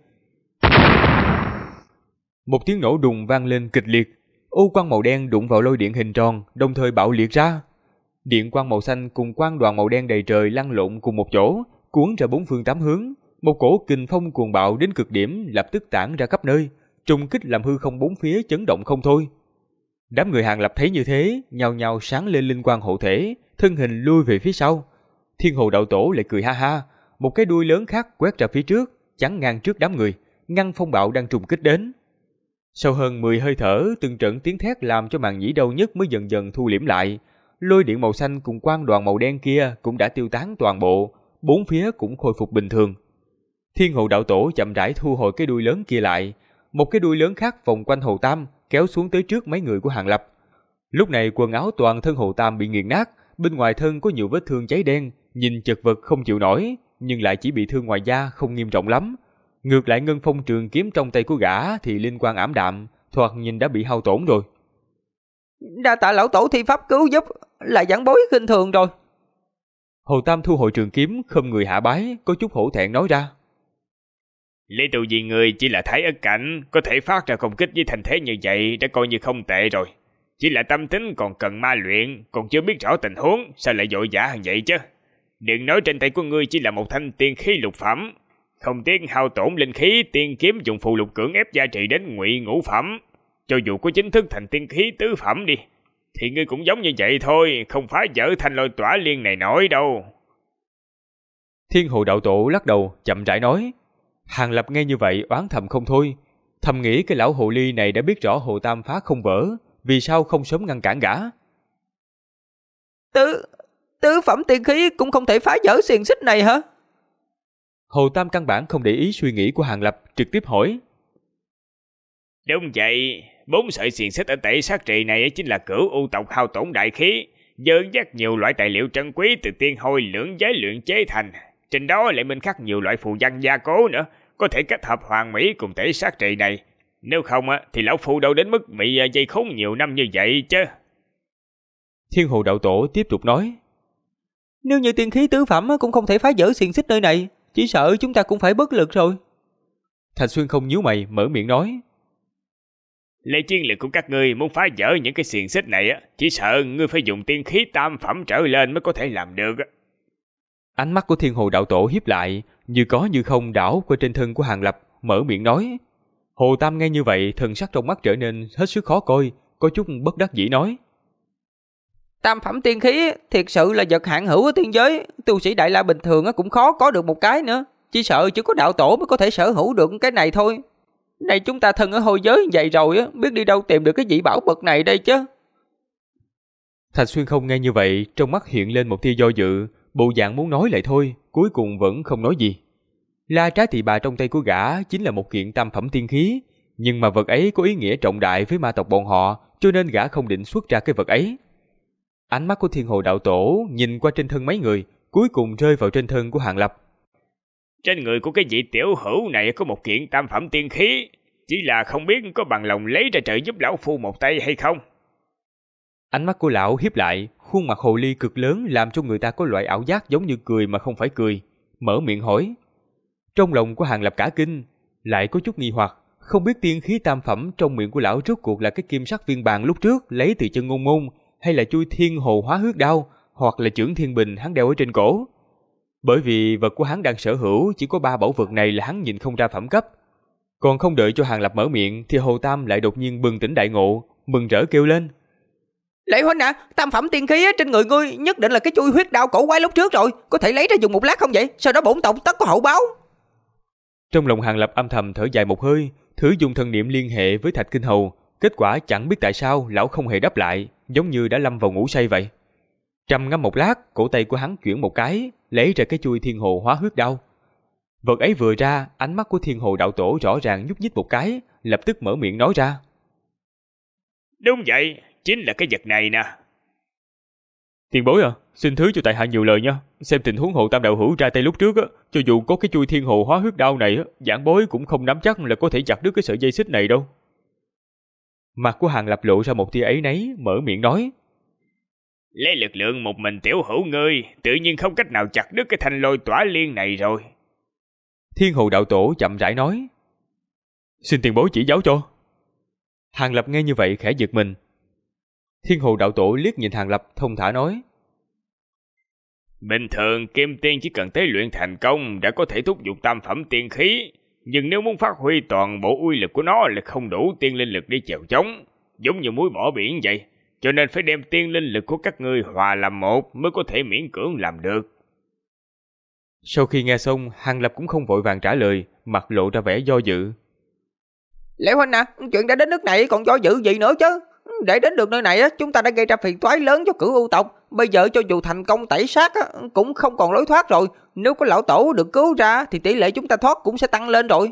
Một tiếng nổ đùng vang lên kịch liệt, ô quang màu đen đụng vào lôi điện hình tròn, đồng thời bạo liệt ra. Điện quang màu xanh cùng quang đoàn màu đen đầy trời lăn lộn cùng một chỗ, cuốn ra bốn phương tám hướng, một cổ kình phong cuồng bạo đến cực điểm lập tức tản ra khắp nơi, trùng kích làm hư không bốn phía chấn động không thôi. Đám người Hàng Lập thấy như thế, nhao nhao sáng lên linh quang hộ thể, thân hình lui về phía sau. Thiên Hồ đạo tổ lại cười ha ha, một cái đuôi lớn khác quét ra phía trước, chắn ngang trước đám người, ngăn phong bạo đang trùng kích đến. Sau hơn 10 hơi thở, từng trận tiếng thét làm cho màn nhĩ đau nhức mới dần dần thu liễm lại. Lôi điện màu xanh cùng quang đoàn màu đen kia cũng đã tiêu tán toàn bộ, bốn phía cũng khôi phục bình thường. Thiên Hồ đạo tổ chậm rãi thu hồi cái đuôi lớn kia lại, một cái đuôi lớn khác vòng quanh Hồ Tam, kéo xuống tới trước mấy người của Hàng Lập. Lúc này quần áo toàn thân Hồ Tam bị nghiền nát, bên ngoài thân có nhiều vết thương cháy đen, nhìn chật vật không chịu nổi, nhưng lại chỉ bị thương ngoài da, không nghiêm trọng lắm. Ngược lại ngân phong trường kiếm trong tay của gã thì linh quang ảm đạm, thoạt nhìn đã bị hao tổn rồi. Đa tạ lão tổ thi pháp cứu giúp, là giảng bối khinh thường rồi. Hồ Tam thu hồi trường kiếm, khom người hạ bái, có chút hổ thẹn nói ra. Lý tu vì người chỉ là thái ất cảnh, có thể phát ra công kích với thành thế như vậy đã coi như không tệ rồi. Chỉ là tâm tính còn cần ma luyện, còn chưa biết rõ tình huống, sao lại vội vã hơn vậy chứ? Đừng nói trên tay của ngươi chỉ là một thanh tiên khí lục phẩm, không tiếc hao tổn linh khí, tiên kiếm dùng phù lục cưỡng ép gia trì đến ngụy ngũ phẩm. Cho dù có chính thức thành tiên khí tứ phẩm đi, thì ngươi cũng giống như vậy thôi, không phá vỡ thanh lôi tỏa liên này nổi đâu. Thiên Hồ đạo tổ lắc đầu, chậm rãi nói. Hàng Lập nghe như vậy oán thầm không thôi, thầm nghĩ cái lão hồ ly này đã biết rõ Hồ Tam phá không vỡ, vì sao không sớm ngăn cản gã. Tứ phẩm tiên khí cũng không thể phá vỡ xiềng xích này hả? Hồ Tam căn bản không để ý suy nghĩ của Hàng Lập, trực tiếp hỏi. Đúng vậy, 4 sợi xiềng xích ở tẩy sát trì này chính là cửu u tộc hao tổn đại khí, dơ dắt nhiều loại tài liệu trân quý từ tiên hôi lưỡng giới luyện chế thành. Trên đó lại minh khắc nhiều loại phù văn gia cố nữa, có thể kết hợp hoàn mỹ cùng tẩy sát trì này. Nếu không thì lão phu đâu đến mức bị dây khốn nhiều năm như vậy chứ. Thiên Hồ đạo tổ tiếp tục nói. Nếu như tiên khí tứ phẩm cũng không thể phá vỡ xiềng xích nơi này, chỉ sợ chúng ta cũng phải bất lực rồi. Thạch Xuyên không nhíu mày, mở miệng nói. Lấy chiến lực của các ngươi muốn phá vỡ những cái xiềng xích này chỉ sợ ngươi phải dùng tiên khí tam phẩm trở lên mới có thể làm được. Ánh mắt của Thiên Hồ đạo tổ hiếp lại, như có như không đảo qua trên thân của Hàng Lập, mở miệng nói. Hồ Tam nghe như vậy, thần sắc trong mắt trở nên hết sức khó coi, có chút bất đắc dĩ nói. Tam phẩm tiên khí thiệt sự là vật hạn hữu ở tiên giới, tu sĩ Đại La bình thường cũng khó có được một cái nữa, chỉ sợ chỉ có đạo tổ mới có thể sở hữu được cái này thôi. Này chúng ta thân ở hôi giới vậy rồi biết đi đâu tìm được cái dị bảo bậc này đây chứ. Thạch Xuyên không nghe như vậy, trong mắt hiện lên một tia do dự, bộ dạng muốn nói lại thôi, cuối cùng vẫn không nói gì. La trái tỳ bà trong tay của gã chính là một kiện tam phẩm tiên khí, nhưng mà vật ấy có ý nghĩa trọng đại với ma tộc bọn họ, cho nên gã không định xuất ra cái vật ấy. Ánh mắt của Thiên Hồ đạo tổ nhìn qua trên thân mấy người, cuối cùng rơi vào trên thân của Hàng Lập. Trên người của cái vị tiểu hữu này có một kiện tam phẩm tiên khí, chỉ là không biết có bằng lòng lấy ra trợ giúp lão phu một tay hay không. Ánh mắt của lão hiếp lại, khuôn mặt hồ ly cực lớn làm cho người ta có loại ảo giác giống như cười mà không phải cười, mở miệng hỏi. Trong lòng của Hàng Lập cả kinh, lại có chút nghi hoặc, không biết tiên khí tam phẩm trong miệng của lão rốt cuộc là cái kim sắc viên bàn lúc trước lấy từ chân Ngôn Môn, hay là chui thiên hồ hóa huyết đao, hoặc là chưởng thiên bình hắn đeo ở trên cổ. Bởi vì vật của hắn đang sở hữu chỉ có 3 bảo vật này là hắn nhìn không ra phẩm cấp. Còn không đợi cho Hàng Lập mở miệng thì Hồ Tam lại đột nhiên bừng tỉnh đại ngộ, mừng rỡ kêu lên. Lệ huynh tam phẩm tiên khí trên người ngươi nhất định là cái chui huyết đao cổ quái lúc trước rồi, có thể lấy ra dùng một lát không vậy? Sau đó bổn tộc tất có hậu báo. Trong lòng Hàng Lập âm thầm thở dài một hơi, thử dùng thần niệm liên hệ với Thạch Kinh Hầu, kết quả chẳng biết tại sao lão không hề đáp lại, giống như đã lâm vào ngủ say vậy. Trầm ngâm một lát, cổ tay của hắn chuyển một cái, lấy ra cái chui thiên hồ hóa huyết đao. Vật ấy vừa ra, ánh mắt của Thiên Hồ đạo tổ rõ ràng nhúc nhích một cái, lập tức mở miệng nói ra. Đúng vậy, chính là cái vật này nè. Tiền bối à, xin thứ cho tại hạ nhiều lời nha. Xem tình huống Hồ Tam đạo hữu ra tay lúc trước cho dù có cái chui thiên hồ hóa huyết đao này giảng bối cũng không nắm chắc là có thể chặt đứt cái sợi dây xích này đâu. Mặt của Hàng Lập lộ ra một tia áy náy, mở miệng nói. Lấy lực lượng một mình tiểu hữu ngươi, tự nhiên không cách nào chặt đứt cái thanh lôi tỏa liên này rồi. Thiên Hồ đạo tổ chậm rãi nói. Xin tiền bối chỉ giáo cho. Hàng Lập nghe như vậy khẽ giật mình. Thiên Hồ đạo tổ liếc nhìn Hàng Lập thông thả nói. Bình thường kim tiên chỉ cần tế luyện thành công đã có thể thúc giục tam phẩm tiên khí, nhưng nếu muốn phát huy toàn bộ uy lực của nó là không đủ tiên linh lực để chèo chống, giống như muối bỏ biển vậy, cho nên phải đem tiên linh lực của các ngươi hòa làm một mới có thể miễn cưỡng làm được. Sau khi nghe xong, Hàng Lập cũng không vội vàng trả lời, mặt lộ ra vẻ do dự. Lệ huynh chuyện đã đến nước này còn do dự gì nữa chứ? Để đến được nơi này chúng ta đã gây ra phiền toái lớn cho Cửu U tộc, bây giờ cho dù thành công tẩy sát cũng không còn lối thoát rồi. Nếu có lão tổ được cứu ra thì tỷ lệ chúng ta thoát cũng sẽ tăng lên rồi.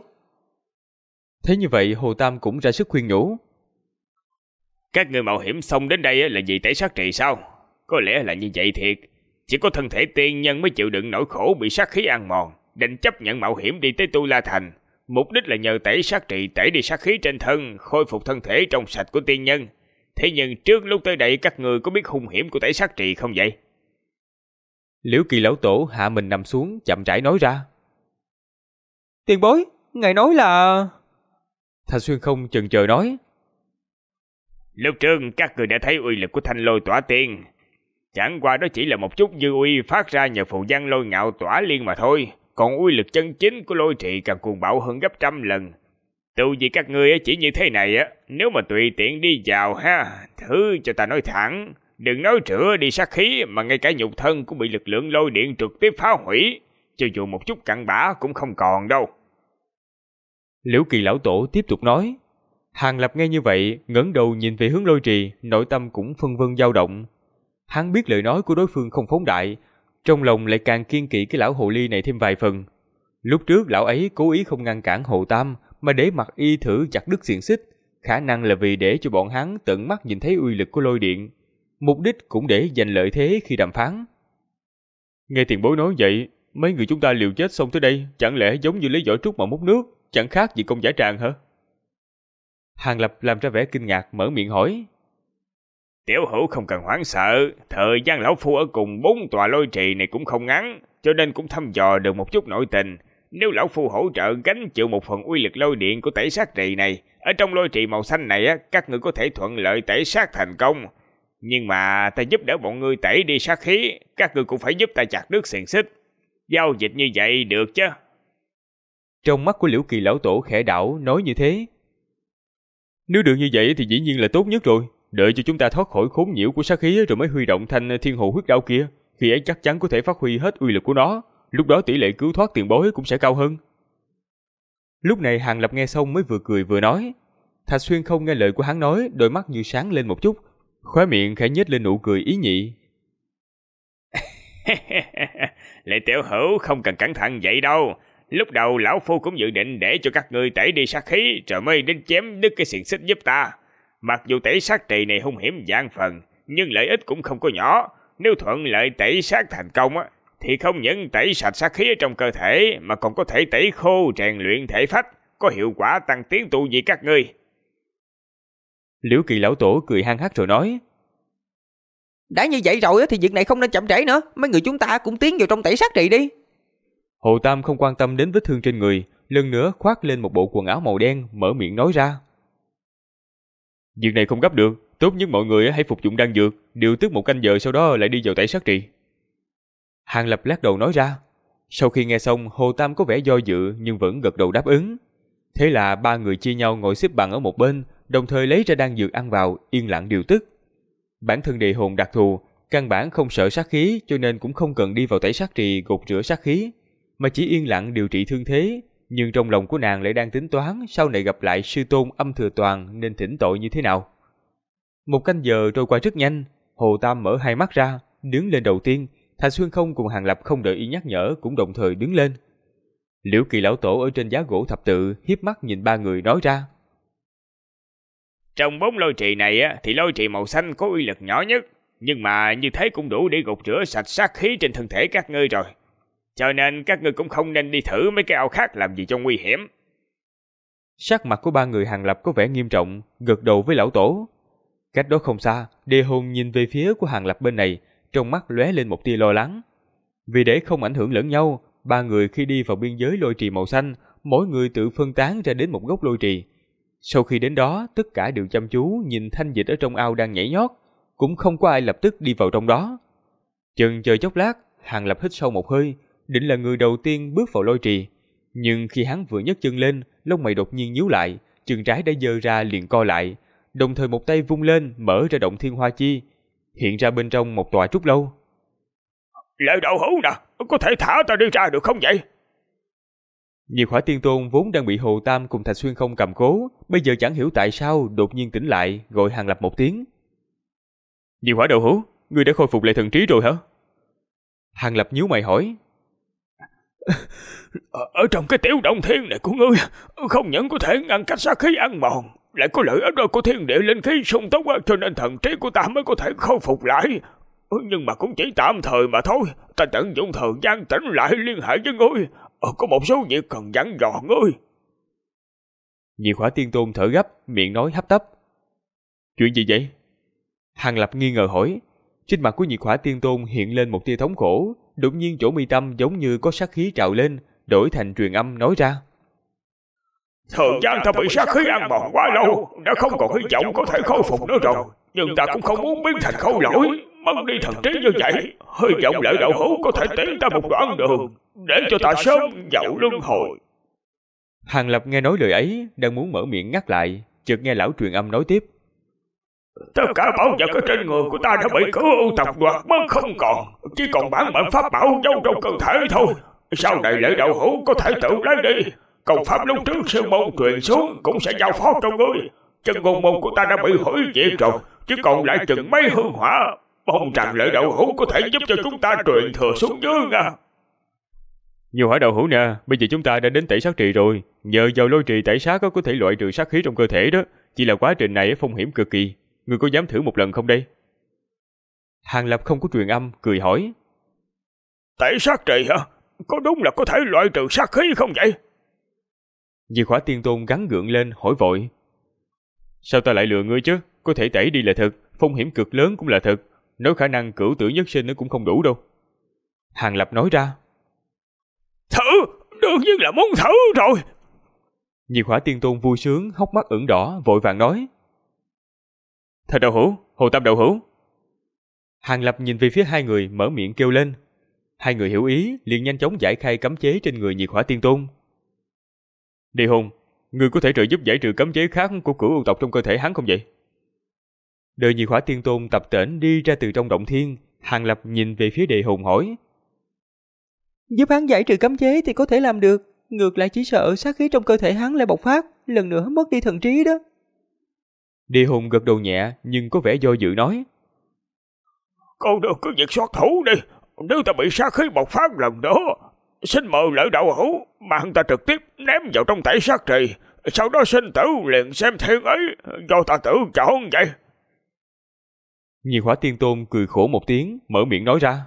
Thế như vậy Hồ Tam cũng ra sức khuyên nhủ. Các người mạo hiểm xông đến đây là vì tẩy sát trì sao? Có lẽ là như vậy thiệt. Chỉ có thân thể tiên nhân mới chịu đựng nỗi khổ bị sát khí ăn mòn, đành chấp nhận mạo hiểm đi tới Tu La Thành. Mục đích là nhờ tẩy sát trì tẩy đi sát khí trên thân, khôi phục thân thể trong sạch của tiên nhân. Thế nhưng trước lúc tới đây các người có biết hung hiểm của tẩy sát trì không vậy? Liễu Kỳ lão tổ hạ mình nằm xuống, chậm rãi nói ra. Tiền bối, ngài nói là... Thạch Xuyên Không chần chờ nói. Lúc trước các người đã thấy uy lực của Thanh Lôi Tỏa Tiên. Chẳng qua đó chỉ là một chút dư uy phát ra nhờ phù văn lôi ngạo tỏa liên mà thôi. Còn uy lực chân chính của lôi trì càng cuồng bạo hơn gấp trăm lần. Tự vì các ngươi chỉ như thế này á, nếu mà tùy tiện đi vào ha, thứ cho ta nói thẳng, đừng nói rửa đi sát khí mà ngay cả nhục thân cũng bị lực lượng lôi điện trực tiếp phá hủy, cho dù một chút cặn bã cũng không còn đâu. Liễu Kỳ lão tổ tiếp tục nói. Hàng Lập nghe như vậy, ngẩng đầu nhìn về hướng lôi trì, nội tâm cũng phân vân dao động. Hắn biết lời nói của đối phương không phóng đại, trong lòng lại càng kiên kỵ cái lão hồ ly này thêm vài phần. Lúc trước lão ấy cố ý không ngăn cản Hồ Tam, mà để mặc y thử chặt đứt xiềng xích, khả năng là vì để cho bọn hắn tận mắt nhìn thấy uy lực của lôi điện, mục đích cũng để giành lợi thế khi đàm phán. Nghe tiền bối nói vậy, mấy người chúng ta liều chết xong tới đây, chẳng lẽ giống như lấy vỏ trúc mà múc nước, chẳng khác gì công giả tràng hả? Hàng Lập làm ra vẻ kinh ngạc, mở miệng hỏi. Tiểu hữu không cần hoảng sợ, thời gian lão phu ở cùng 4 tòa lôi trì này cũng không ngắn, cho nên cũng thăm dò được một chút nội tình. Nếu lão phu hỗ trợ gánh chịu một phần uy lực lôi điện của tẩy sát trì này, ở trong lôi trì màu xanh này á, các ngươi có thể thuận lợi tẩy sát thành công. Nhưng mà ta giúp đỡ bọn ngươi tẩy đi sát khí, các ngươi cũng phải giúp ta chặt đứt xiềng xích. Giao dịch như vậy được chứ? Trong mắt của Liễu Kỳ lão tổ khẽ đảo, nói như thế. Nếu được như vậy thì dĩ nhiên là tốt nhất rồi. Đợi cho chúng ta thoát khỏi khốn nhiễu của sát khí rồi mới huy động thanh thiên hồ huyết đao kia. Khi ấy chắc chắn có thể phát huy hết uy lực của nó. Lúc đó tỷ lệ cứu thoát tiền bối cũng sẽ cao hơn. Lúc này Hàng Lập nghe xong mới vừa cười vừa nói. Thạch Xuyên Không nghe lời của hắn nói, đôi mắt như sáng lên một chút, khóe miệng khẽ nhếch lên nụ cười ý nhị. Lệ tiểu hữu không cần cẩn thận vậy đâu. Lúc đầu lão phu cũng dự định để cho các ngươi tẩy đi sát khí rồi mới đến chém đứt cái xiềng xích giúp ta. Mặc dù tẩy sát trì này hung hiểm vạn phần, nhưng lợi ích cũng không có nhỏ. Nếu thuận lợi tẩy sát thành công á, thì không những tẩy sạch sát khí ở trong cơ thể mà còn có thể tẩy khô rèn luyện thể phách, có hiệu quả tăng tiến tu vi các ngươi. Liễu Kỳ lão tổ cười hăng hắc rồi nói. Đã như vậy rồi thì việc này không nên chậm trễ nữa, mấy người chúng ta cũng tiến vào trong tẩy sát trì đi. Hồ Tam không quan tâm đến vết thương trên người, lần nữa khoác lên một bộ quần áo màu đen, mở miệng nói ra. Việc này không gấp được, tốt nhất mọi người hãy phục dụng đan dược, điều tức 1 canh giờ sau đó lại đi vào tẩy sát trì. Hàng Lập lắc đầu nói ra. Sau khi nghe xong, Hồ Tam có vẻ do dự nhưng vẫn gật đầu đáp ứng. Thế là 3 người chia nhau ngồi xếp bằng ở một bên, đồng thời lấy ra đan dược ăn vào, yên lặng điều tức. Bản thân địa hồn đặc thù, căn bản không sợ sát khí, cho nên cũng không cần đi vào tẩy sát trì gột rửa sát khí, mà chỉ yên lặng điều trị thương thế. Nhưng trong lòng của nàng lại đang tính toán sau này gặp lại sư tôn Âm Thừa Toàn nên thỉnh tội như thế nào. 1 canh giờ trôi qua rất nhanh, Hồ Tam mở hai mắt ra, đứng lên đầu tiên. Thạch Xuyên Không cùng Hàng Lập không đợi y nhắc nhở cũng đồng thời đứng lên. Liễu Kỳ lão tổ ở trên giá gỗ thập tự hiếp mắt nhìn 3 người nói ra. Trong 4 lôi trì này á, thì lôi trì màu xanh có uy lực nhỏ nhất, nhưng mà như thế cũng đủ để gột rửa sạch sát khí trên thân thể các ngươi rồi. Cho nên các ngươi cũng không nên đi thử mấy cái ao khác làm gì cho nguy hiểm. Sắc mặt của 3 người Hàng Lập có vẻ nghiêm trọng, gật đầu với lão tổ. Cách đó không xa, Đề Hồn nhìn về phía của Hàng Lập bên này, trong mắt lóe lên một tia lo lắng. Vì để không ảnh hưởng lẫn nhau, 3 người khi đi vào biên giới lôi trì màu xanh, mỗi người tự phân tán ra đến một góc lôi trì. Sau khi đến đó, tất cả đều chăm chú nhìn thanh dịch ở trong ao đang nhảy nhót, cũng không có ai lập tức đi vào trong đó. Chần chờ chốc lát, Hàng Lập hít sâu một hơi, định là người đầu tiên bước vào lôi trì. Nhưng khi hắn vừa nhấc chân lên, lông mày đột nhiên nhíu lại, chân trái đã giơ ra liền co lại, đồng thời một tay vung lên mở ra động thiên hoa chi, hiện ra bên trong một tòa trúc lâu. Lệ đạo hữu nè, có thể thả ta đi ra được không vậy? Diệt Hỏa Tiên Tôn vốn đang bị Hồ Tam cùng Thạch Xuyên Không cầm cố, bây giờ chẳng hiểu tại sao đột nhiên tỉnh lại, gọi Hàng Lập một tiếng. Diệt Hỏa đạo hữu, ngươi đã khôi phục lại thần trí rồi hả? Hàng Lập nhíu mày hỏi. Ở trong cái tiểu động thiên này của ngươi, không những có thể ngăn cách sát khí ăn mòn, lại có lợi ích của thiên địa linh khí sung túc, cho nên thần trí của ta mới có thể khôi phục lại. Nhưng mà cũng chỉ tạm thời mà thôi. Ta tận dụng thời gian tỉnh lại liên hệ với ngươi. Có một số việc cần dặn dò ngươi. Nhị Khỏa Tiên Tôn thở gấp, miệng nói hấp tấp. Chuyện gì vậy? Hàng Lập nghi ngờ hỏi. Trên mặt của Nhị Khỏa Tiên Tôn hiện lên một tia thống khổ, đột nhiên chỗ mi tâm giống như có sát khí trào lên, đổi thành truyền âm nói ra. Thời gian ta bị sát khí ăn mòn quá lâu, đã không còn hy vọng có thể khôi phục nữa rồi. Nhưng ta cũng không muốn biến thành khâu lỗi, mất đi thần trí như vậy. Hy vọng Lợi Đạo Hữu có thể tiến ta một đoạn đường, để cho ta sớm vào luân hồi. Hàng Lập nghe nói lời ấy, đang muốn mở miệng ngắt lại, chợt nghe lão truyền âm nói tiếp. Tất cả bảo vật ở trên người của ta đã bị cửu u tộc đoạt mất không còn, chỉ còn bản mệnh pháp bảo giấu trong cơ thể thôi. Sau này Lợi Đạo Hữu có thể tự lấy đi. Công pháp lúc trước sư môn truyền xuống cũng sẽ giao phó cho ngươi. Chân ngôn môn của ta đã bị hủy diệt rồi, chỉ còn lại chừng mấy hương hỏa. Mong rằng Lợi Đạo Hữu có thể giúp cho chúng ta truyền thừa xuống dưới nha. Nhiều Hỏa Đạo Hữu nè, bây giờ chúng ta đã đến tẩy sát trì rồi. Nhờ vào lôi trì tẩy sát có thể loại trừ sát khí trong cơ thể đó. Chỉ là quá trình này phong hiểm cực kỳ. Ngươi có dám thử một lần không đây? Hàng Lập không có truyền âm, cười hỏi. Tẩy sát trì hả? Có đúng là có thể loại trừ sát khí không vậy? Nhị Khỏa Tiên Tôn gắn gượng lên hỏi vội. Sao ta lại lừa ngươi chứ? Có thể tẩy đi là thật, phong hiểm cực lớn cũng là thật. Nói khả năng cửu tử nhất sinh nó cũng không đủ đâu. Hàng Lập nói ra. Thử, đương nhiên là muốn thử rồi. Nhị Khỏa Tiên Tôn vui sướng, hốc mắt ửng đỏ, vội vàng nói. Thật đạo hữu, Hồ Tam đạo hữu. Hàng Lập nhìn về phía hai người, mở miệng kêu lên. Hai người hiểu ý, liền nhanh chóng giải khai cấm chế trên người Nhị Khỏa Tiên Tôn. Đề Hùng, ngươi có thể trợ giúp giải trừ cấm chế khác của cửu u tộc trong cơ thể hắn không vậy? Đợi Nhị Khỏa Tiên Tôn tập tễnh đi ra từ trong động thiên, Hàng Lập nhìn về phía Đề Hùng hỏi. Giúp hắn giải trừ cấm chế thì có thể làm được, ngược lại chỉ sợ sát khí trong cơ thể hắn lại bộc phát, lần nữa mất đi thần trí đó. Đề Hùng gật đầu nhẹ nhưng có vẻ do dự nói. Con được cứ việc soát thủ đi, nếu ta bị sát khí bộc phát lần nữa, xin mời Lợi Đạo Hữu mang ta trực tiếp ném vào trong tẩy sát trì, sau đó sinh tử liền xem thiên ấy, do ta tự chọn vậy. Nhị Khỏa Tiên Tôn cười khổ một tiếng, mở miệng nói ra.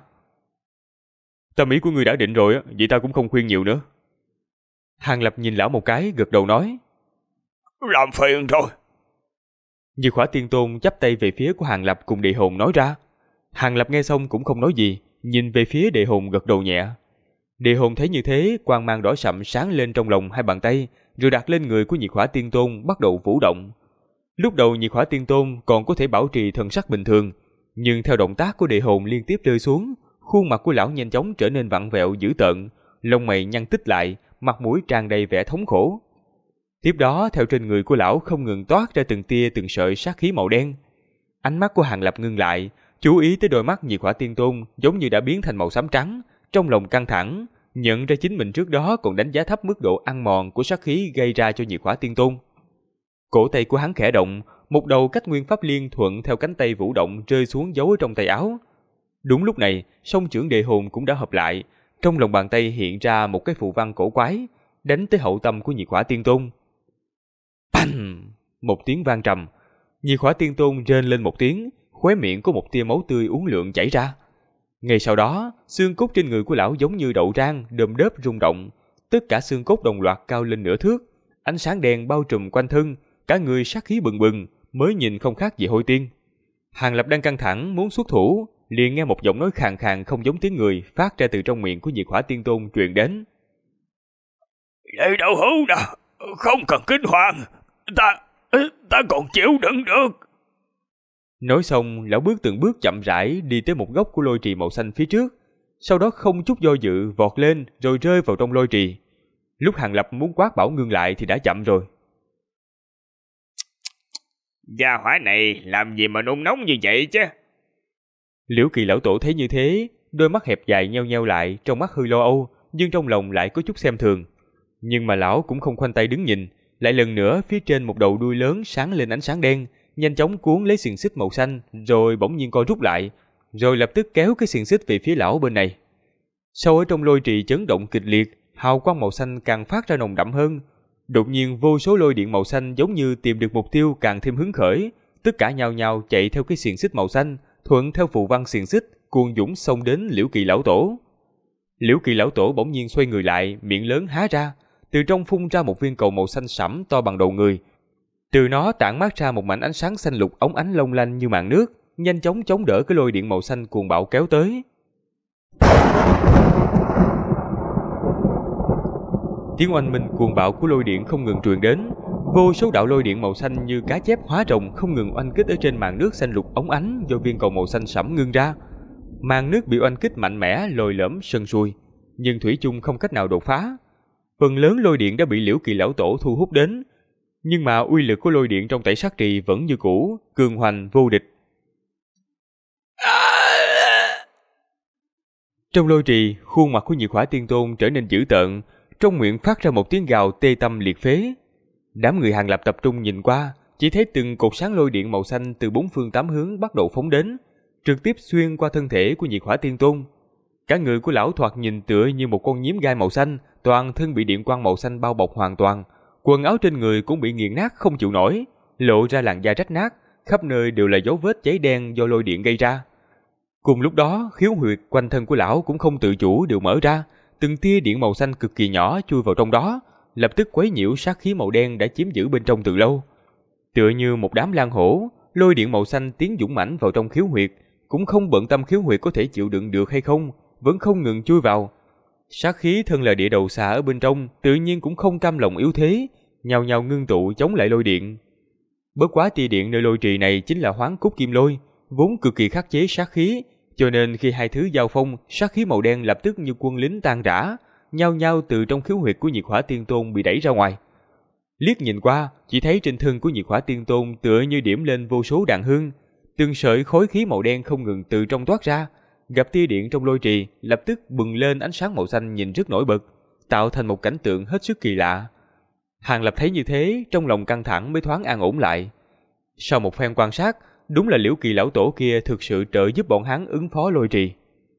Tâm ý của ngươi đã định rồi, vậy ta cũng không khuyên nhiều nữa. Hàng Lập nhìn lão một cái, gật đầu nói. Làm phiền rồi. Nhị Khỏa Tiên Tôn chắp tay về phía của Hàng Lập cùng Địa Hồn nói ra. Hàng Lập nghe xong cũng không nói gì, nhìn về phía Địa Hồn gật đầu nhẹ. Địa Hồn thấy như thế, quang mang đỏ sậm sáng lên trong lòng hai bàn tay, rồi đặt lên người của Nhị Khỏa Tiên Tôn bắt đầu vũ động. Lúc đầu Nhị Khỏa Tiên Tôn còn có thể bảo trì thần sắc bình thường, nhưng theo động tác của Địa Hồn liên tiếp rơi xuống, khuôn mặt của lão nhanh chóng trở nên vặn vẹo dữ tợn, lông mày nhăn tít lại, mặt mũi tràn đầy vẻ thống khổ. Tiếp đó, theo trên người của lão không ngừng toát ra từng tia từng sợi sát khí màu đen. Ánh mắt của Hàng Lập ngưng lại, chú ý tới đôi mắt Nhị Khỏa Tiên Tôn giống như đã biến thành màu xám trắng, trong lòng căng thẳng, nhận ra chính mình trước đó còn đánh giá thấp mức độ ăn mòn của sát khí gây ra cho Nhị Khỏa Tiên Tôn. Cổ tay của hắn khẽ động, một đầu cách nguyên pháp liên thuận theo cánh tay vũ động rơi xuống giấu ở trong tay áo. Đúng lúc này, song chưởng Địa Hồn cũng đã hợp lại, trong lòng bàn tay hiện ra một cái phù văn cổ quái, đánh tới hậu tâm của Nhị Khỏa Tiên Tôn. Bành! Một tiếng vang trầm, Nhị Khỏa Tiên Tôn rên lên một tiếng, khóe miệng có một tia máu tươi uốn lượn chảy ra. Ngay sau đó, xương cốt trên người của lão giống như đậu rang, đơm đớp rung động, tất cả xương cốt đồng loạt cao lên nửa thước, ánh sáng đen bao trùm quanh thân, cả người sát khí bừng bừng, mới nhìn không khác gì hôi tiên. Hàng Lập đang căng thẳng muốn xuất thủ, liền nghe một giọng nói khàn khàn không giống tiếng người phát ra từ trong miệng của Nhị Khỏa Tiên Tôn truyền đến. Lợi Đạo Hữu nè, không cần kinh hoàng, ta còn chịu đựng được. Nói xong, lão bước từng bước chậm rãi đi tới một góc của lôi trì màu xanh phía trước, sau đó không chút do dự vọt lên rồi rơi vào trong lôi trì. Lúc Hàng Lập muốn quát bảo ngưng lại thì đã chậm rồi. Gia hỏa này làm gì mà nôn nóng như vậy chứ? Liễu Kỳ lão tổ thấy như thế, đôi mắt hẹp dài nheo nheo lại, trong mắt hơi lo âu, nhưng trong lòng lại có chút xem thường. Nhưng mà lão cũng không khoanh tay đứng nhìn, lại lần nữa phía trên một đầu đuôi lớn sáng lên ánh sáng đen, nhanh chóng cuốn lấy xiềng xích màu xanh, rồi bỗng nhiên co rút lại, rồi lập tức kéo cái xiềng xích về phía lão bên này. Sâu ở trong lôi trì chấn động kịch liệt, hào quang màu xanh càng phát ra nồng đậm hơn. Đột nhiên vô số lôi điện màu xanh giống như tìm được mục tiêu càng thêm hứng khởi, tất cả nhao nhao chạy theo cái xiềng xích màu xanh, thuận theo phù văn xiềng xích, cuồn dũng xông đến Liễu Kỳ lão tổ. Liễu Kỳ lão tổ bỗng nhiên xoay người lại, miệng lớn há ra, từ trong phun ra một viên cầu màu xanh sẫm to bằng đầu người. Từ nó tản mát ra một mảnh ánh sáng xanh lục óng ánh long lanh như màn nước, nhanh chóng chống đỡ cái lôi điện màu xanh cuồng bạo kéo tới. Tiếng oanh minh cuồng bạo của lôi điện không ngừng truyền đến, vô số đạo lôi điện màu xanh như cá chép hóa rồng không ngừng oanh kích ở trên màn nước xanh lục óng ánh do viên cầu màu xanh sẫm ngưng ra. Màn nước bị oanh kích mạnh mẽ, lồi lõm sần sùi, nhưng thủy chung không cách nào đột phá. Phần lớn lôi điện đã bị Liễu Kỳ lão tổ thu hút đến, nhưng mà uy lực của lôi điện trong Tẩy Sát Trì vẫn như cũ, cường hoành vô địch. Trong lôi trì, khuôn mặt của Nhiệt Hỏa Tiên Tôn trở nên dữ tợn, trong miệng phát ra một tiếng gào tê tâm liệt phế. Đám người Hàng Lập tập trung nhìn qua, chỉ thấy từng cột sáng lôi điện màu xanh từ bốn phương tám hướng bắt đầu phóng đến, trực tiếp xuyên qua thân thể của Nhiệt Hỏa Tiên Tôn. Cả người của lão thoạt nhìn tựa như một con nhím gai màu xanh, toàn thân bị điện quang màu xanh bao bọc hoàn toàn, quần áo trên người cũng bị nghiền nát không chịu nổi, lộ ra làn da rách nát, khắp nơi đều là dấu vết cháy đen do lôi điện gây ra. Cùng lúc đó, khiếu huyệt quanh thân của lão cũng không tự chủ đều mở ra, từng tia điện màu xanh cực kỳ nhỏ chui vào trong đó, lập tức quấy nhiễu sát khí màu đen đã chiếm giữ bên trong từ lâu. Tựa như một đám lang hổ, lôi điện màu xanh tiến dũng mãnh vào trong khiếu huyệt, cũng không bận tâm khiếu huyệt có thể chịu đựng được hay không, vẫn không ngừng chui vào. Sát khí thân là địa đầu xà ở bên trong, tự nhiên cũng không cam lòng yếu thế, nhào nhào ngưng tụ chống lại lôi điện. Bất quá tia điện nơi lôi trì này chính là Hoán Cốt Kim Lôi, vốn cực kỳ khắc chế sát khí, cho nên khi hai thứ giao phong, sát khí màu đen lập tức như quân lính tan rã, nhao nhao từ trong khiếu huyệt của Nhiệt Hỏa Tiên Tôn bị đẩy ra ngoài. Liếc nhìn qua, chỉ thấy trên thân của Nhiệt Hỏa Tiên Tôn tựa như điểm lên vô số đạn hương, từng sợi khối khí màu đen không ngừng từ trong toát ra, gặp tia điện trong lôi trì lập tức bừng lên ánh sáng màu xanh nhìn rất nổi bật, tạo thành một cảnh tượng hết sức kỳ lạ. Hàng Lập thấy như thế, trong lòng căng thẳng mới thoáng an ổn lại. Sau một phen quan sát, đúng là Liễu Kỳ lão tổ kia thực sự trợ giúp bọn hắn ứng phó lôi trì.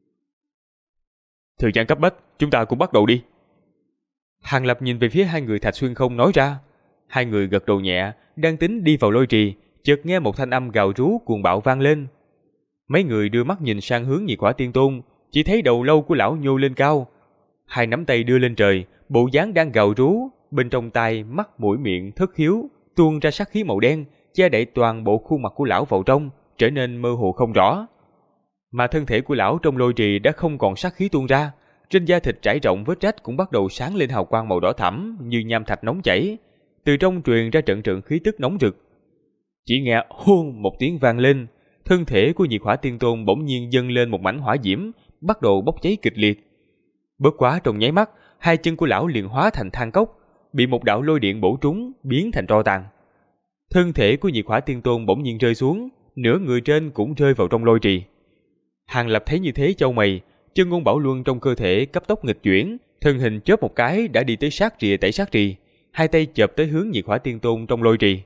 Thời gian cấp bách, chúng ta cũng bắt đầu đi. Hàng Lập nhìn về phía hai người Thạch Xuyên Không nói ra. Hai người gật đầu nhẹ, đang tính đi vào lôi trì, chợt nghe một thanh âm gào rú cuồng bạo vang lên. Mấy người đưa mắt nhìn sang hướng Nhiệt Hỏa Tiên Tôn, chỉ thấy đầu lâu của lão nhô lên cao, hai nắm tay đưa lên trời, bộ dáng đang gào rú, bên trong tai, mắt, mũi, miệng thất khiếu tuôn ra sát khí màu đen, che đậy toàn bộ khuôn mặt của lão vào trong, trở nên mơ hồ không rõ. Mà thân thể của lão trong lôi trì đã không còn sát khí tuôn ra, trên da thịt trải rộng vết rách cũng bắt đầu sáng lên hào quang màu đỏ thẫm như nham thạch nóng chảy, từ trong truyền ra trận trận khí tức nóng rực. Chỉ nghe hôn một tiếng vang lên, thân thể của Nhiệt Hỏa Tiên Tôn bỗng nhiên dâng lên một mảnh hỏa diễm, bắt đầu bốc cháy kịch liệt. Bất quá trong nháy mắt, hai chân của lão liền hóa thành than cốc, bị một đạo lôi điện bổ trúng, biến thành tro tàn. Thân thể của Nhiệt Hỏa Tiên Tôn bỗng nhiên rơi xuống, nửa người trên cũng rơi vào trong lôi trì. Hàng Lập thấy như thế chau mày, chân ngôn bảo luân trong cơ thể cấp tốc nghịch chuyển, thân hình chớp một cái đã đi tới sát rìa Tẩy Sát Trì, hai tay chộp tới hướng Nhiệt Hỏa Tiên Tôn trong lôi trì.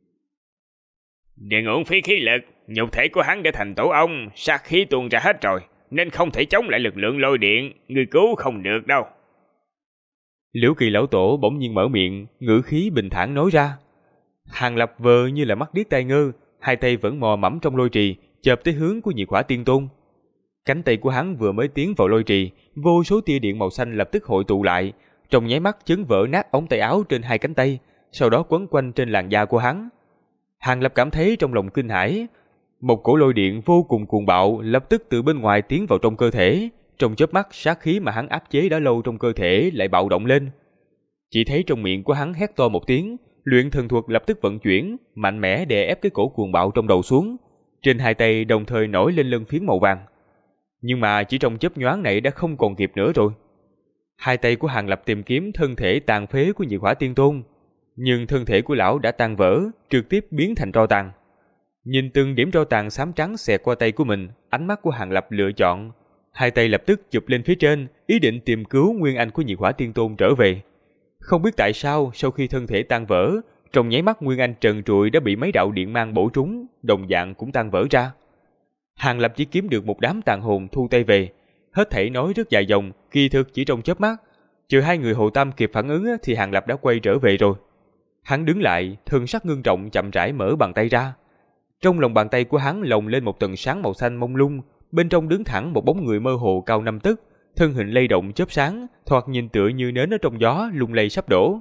Đừng uổng phí khí lực, nhục thể của hắn đã thành tổ ong, sát khí tuôn ra hết rồi, nên không thể chống lại lực lượng lôi điện, người cứu không được đâu. Liễu Kỳ lão tổ bỗng nhiên mở miệng, ngữ khí bình thản nói ra. Hàng Lập vờ như là mắt điếc tai ngơ, hai tay vẫn mò mẫm trong lôi trì, chộp tới hướng của Nhiệt Hỏa Tiên Tôn. Cánh tay của hắn vừa mới tiến vào lôi trì, vô số tia điện màu xanh lập tức hội tụ lại, trong nháy mắt chấn vỡ nát ống tay áo trên hai cánh tay, sau đó quấn quanh trên làn da của hắn. Hàng Lập cảm thấy trong lòng kinh hãi, một cổ lôi điện vô cùng cuồng bạo lập tức từ bên ngoài tiến vào trong cơ thể, trong chớp mắt sát khí mà hắn áp chế đã lâu trong cơ thể lại bạo động lên. Chỉ thấy trong miệng của hắn hét to một tiếng, luyện thần thuật lập tức vận chuyển, mạnh mẽ đè ép cái cổ cuồng bạo trong đầu xuống, trên hai tay đồng thời nổi lên lân phiến màu vàng. Nhưng mà chỉ trong chớp nhoáng này đã không còn kịp nữa rồi. Hai tay của Hàng Lập tìm kiếm thân thể tàn phế của Nhiệt Hỏa Tiên Tôn, nhưng thân thể của lão đã tan vỡ, trực tiếp biến thành tro tàn. Nhìn từng điểm tro tàn xám trắng xẹt qua tay của mình, ánh mắt của Hàng Lập lựa chọn, hai tay lập tức chụp lên phía trên, ý định tìm cứu nguyên anh của Nhiệt Hỏa Tiên Tôn trở về. Không biết tại sao, sau khi thân thể tan vỡ, trong nháy mắt nguyên anh trần trụi đã bị mấy đạo điện mang bổ trúng, đồng dạng cũng tan vỡ ra. Hàng Lập chỉ kiếm được một đám tàn hồn thu tay về, hết thảy nói rất dài dòng, kỳ thực chỉ trong chớp mắt, trừ hai người Hồ Tam kịp phản ứng thì Hàng Lập đã quay trở về rồi. Hắn đứng lại, thần sắc ngưng trọng chậm rãi mở bàn tay ra. Trong lòng bàn tay của hắn lồng lên một tầng sáng màu xanh mông lung, bên trong đứng thẳng một bóng người mơ hồ cao 5 tấc, thân hình lay động chớp sáng, thoạt nhìn tựa như nến ở trong gió lung lay sắp đổ.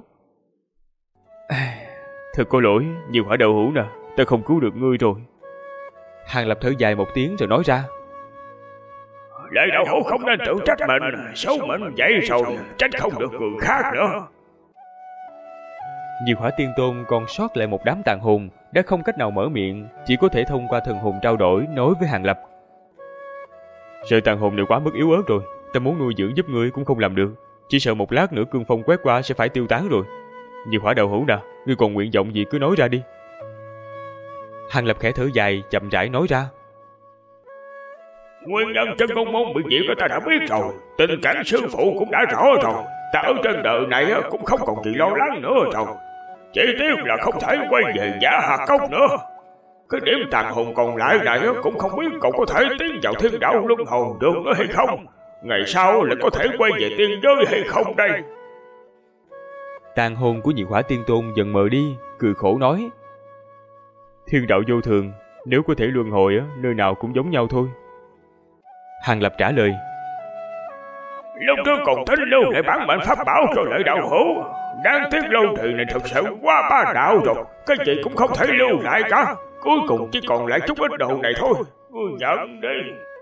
Thật có lỗi, Nhiều Hỏa đậu hũ nè, ta không cứu được ngươi rồi. Hàng Lập thở dài một tiếng rồi nói ra. Lệ đậu hũ không nên tự trách mình, số mệnh vậy rồi, trách không được người khác nữa. Diệu Hỏa Tiên Tôn còn sót lại một đám tàn hồn, đã không cách nào mở miệng, chỉ có thể thông qua thần hồn trao đổi nói với Hàng Lập. Sợi tàn hồn này quá mức yếu ớt rồi, ta muốn nuôi dưỡng giúp ngươi cũng không làm được, chỉ sợ một lát nữa cương phong quét qua sẽ phải tiêu tán rồi. Diệu Hỏa đậu hũ nè, ngươi còn nguyện vọng gì cứ nói ra đi. Hàng Lập khẽ thở dài, chậm rãi nói ra. Nguyên nhân chân ngôn môn bị diệt ta đã biết rồi, tình cảnh sư phụ cũng đã rõ rồi. Ta ở trên đời này cũng không còn gì lo lắng nữa rồi. Chỉ tiếc là không thể quay về Giả Hà Cốc nữa. Cái điểm tàn hồn còn lại này cũng không biết cậu có thể tiến vào thiên đạo luân hồi được nữa hay không. Ngày sau lại có thể quay về tiên giới hay không đây. Tàn hồn của Diệu Hỏa Tiên Tôn dần mờ đi, cười khổ nói. Thiên đạo vô thường, nếu có thể luân hồi nơi nào cũng giống nhau thôi. Hàng Lập trả lời. Lúc trước còn tính lưu lại bản mệnh pháp bảo cho Lệ Đạo Hữu, đáng tiếc lưu trì này thật sự quá bá đạo rồi, cái gì cũng không thể lưu lại cả. Cuối cùng chỉ còn lại chút ít đồ này thôi, ngươi nhận đi.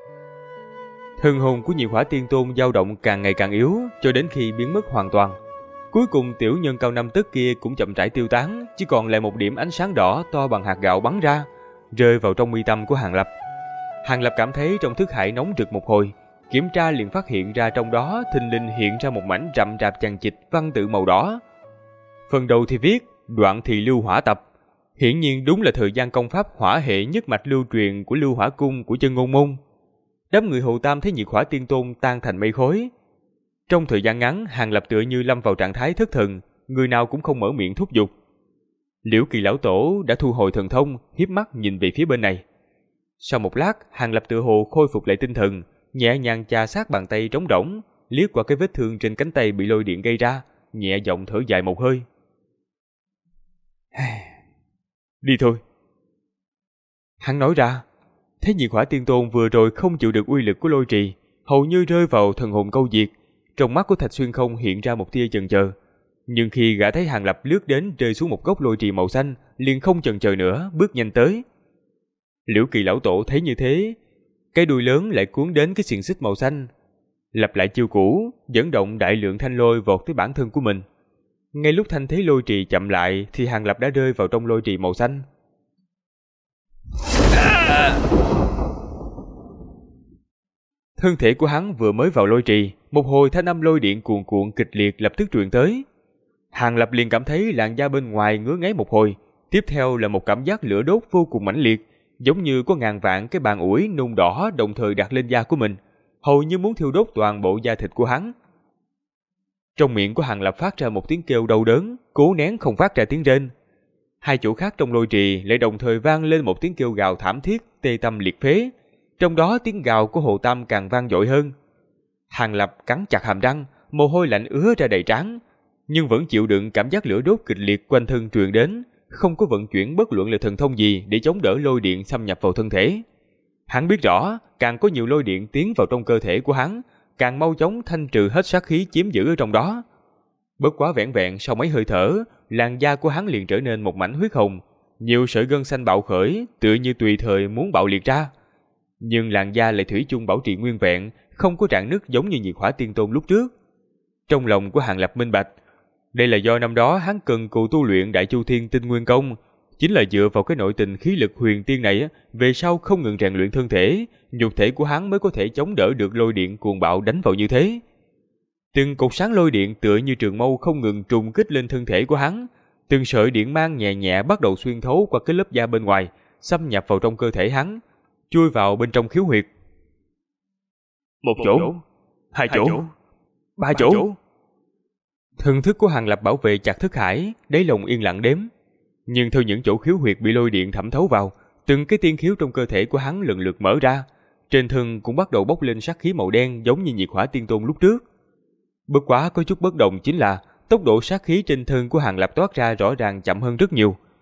Thần hồn của Diệu Hỏa Tiên Tôn dao động càng ngày càng yếu, cho đến khi biến mất hoàn toàn. Cuối cùng tiểu nhân cao 5 tấc kia cũng chậm rãi tiêu tán, chỉ còn lại một điểm ánh sáng đỏ to bằng hạt gạo bắn ra, rơi vào trong mi tâm của Hàng Lập. Hàng Lập cảm thấy trong thức hải nóng rực một hồi, kiểm tra liền phát hiện ra trong đó thình lình hiện ra một mảnh rậm rạp chằng chịt văn tự màu đỏ. Phần đầu thì viết đoạn thì lưu hỏa tập, hiển nhiên đúng là thời gian công pháp hỏa hệ nhất mạch lưu truyền của Lưu Hỏa Cung của Chân Ngôn Môn. Đám người Hồ Tam thấy Diệt Hỏa Tiên Tôn tan thành mây khói. Trong thời gian ngắn, Hàng Lập tựa như lâm vào trạng thái thất thần, người nào cũng không mở miệng thúc giục. Liễu Kỳ lão tổ đã thu hồi thần thông, hiếp mắt nhìn về phía bên này. Sau một lát, Hàng Lập tựa hồ khôi phục lại tinh thần, nhẹ nhàng chà sát bàn tay trống rỗng, liếc qua cái vết thương trên cánh tay bị lôi điện gây ra, nhẹ giọng thở dài một hơi. Đi thôi. Hắn nói ra, thấy Diệt Hỏa Tiên Tôn vừa rồi không chịu được uy lực của lôi trì, hầu như rơi vào thần hồn câu diệt. Trong mắt của Thạch Xuyên Không hiện ra một tia chần chờ, nhưng khi gã thấy Hàng Lập lướt đến rơi xuống một gốc lôi trì màu xanh, liền không chần chờ nữa, bước nhanh tới. Liễu Kỳ lão tổ thấy như thế, cái đuôi lớn lại cuốn đến cái xiềng xích màu xanh, lặp lại chiêu cũ, dẫn động đại lượng thanh lôi vọt tới bản thân của mình. Ngay lúc thanh thế lôi trì chậm lại, thì Hàng Lập đã rơi vào trong lôi trì màu xanh. Thân thể của hắn vừa mới vào lôi trì, một hồi thanh âm lôi điện cuồn cuộn kịch liệt lập tức truyền tới. Hàng Lập liền cảm thấy làn da bên ngoài ngứa ngáy một hồi, tiếp theo là một cảm giác lửa đốt vô cùng mãnh liệt, giống như có ngàn vạn cái bàn ủi nung đỏ đồng thời đặt lên da của mình, hầu như muốn thiêu đốt toàn bộ da thịt của hắn. Trong miệng của Hàng Lập phát ra một tiếng kêu đau đớn, cố nén không phát ra tiếng rên. Hai chỗ khác trong lôi trì lại đồng thời vang lên một tiếng kêu gào thảm thiết, tê tâm liệt phế. Trong đó tiếng gào của Hồ Tam càng vang dội hơn. Hàng Lập cắn chặt hàm răng, mồ hôi lạnh ứa ra đầy trán, nhưng vẫn chịu đựng cảm giác lửa đốt kịch liệt quanh thân truyền đến, không có vận chuyển bất luận là thần thông gì để chống đỡ lôi điện xâm nhập vào thân thể. Hắn biết rõ, càng có nhiều lôi điện tiến vào trong cơ thể của hắn, càng mau chóng thanh trừ hết sát khí chiếm giữ ở trong đó. Bất quá vẻn vẹn sau mấy hơi thở, làn da của hắn liền trở nên một mảnh huyết hồng, nhiều sợi gân xanh bạo khởi, tựa như tùy thời muốn bạo liệt ra. Nhưng làn da lại thủy chung bảo trì nguyên vẹn, không có rạn nứt giống như Diệt Hỏa Tiên Tôn lúc trước. Trong lòng của Hàng Lập minh bạch, đây là do năm đó hắn cần cù tu luyện Đại Chu Thiên Tinh Nguyên Công, chính là dựa vào cái nội tình khí lực huyền tiên này, về sau không ngừng rèn luyện thân thể, nhục thể của hắn mới có thể chống đỡ được lôi điện cuồng bạo đánh vào như thế. Từng cột sáng lôi điện tựa như trường mâu không ngừng trùng kích lên thân thể của hắn, từng sợi điện mang nhẹ nhẹ bắt đầu xuyên thấu qua cái lớp da bên ngoài, xâm nhập vào trong cơ thể hắn, chui vào bên trong khiếu huyệt. Một chỗ, hai chỗ, ba chỗ. Thần thức của Hàng Lập bảo vệ chặt thức hải, đáy lòng yên lặng đếm. Nhưng theo những chỗ khiếu huyệt bị lôi điện thẩm thấu vào, từng cái tiên khiếu trong cơ thể của hắn lần lượt mở ra, trên thân cũng bắt đầu bốc lên sát khí màu đen giống như Diệt Hỏa Tiên Tôn lúc trước. Bất quá có chút bất đồng chính là tốc độ sát khí trên thân của Hàng Lập toát ra rõ ràng chậm hơn rất nhiều.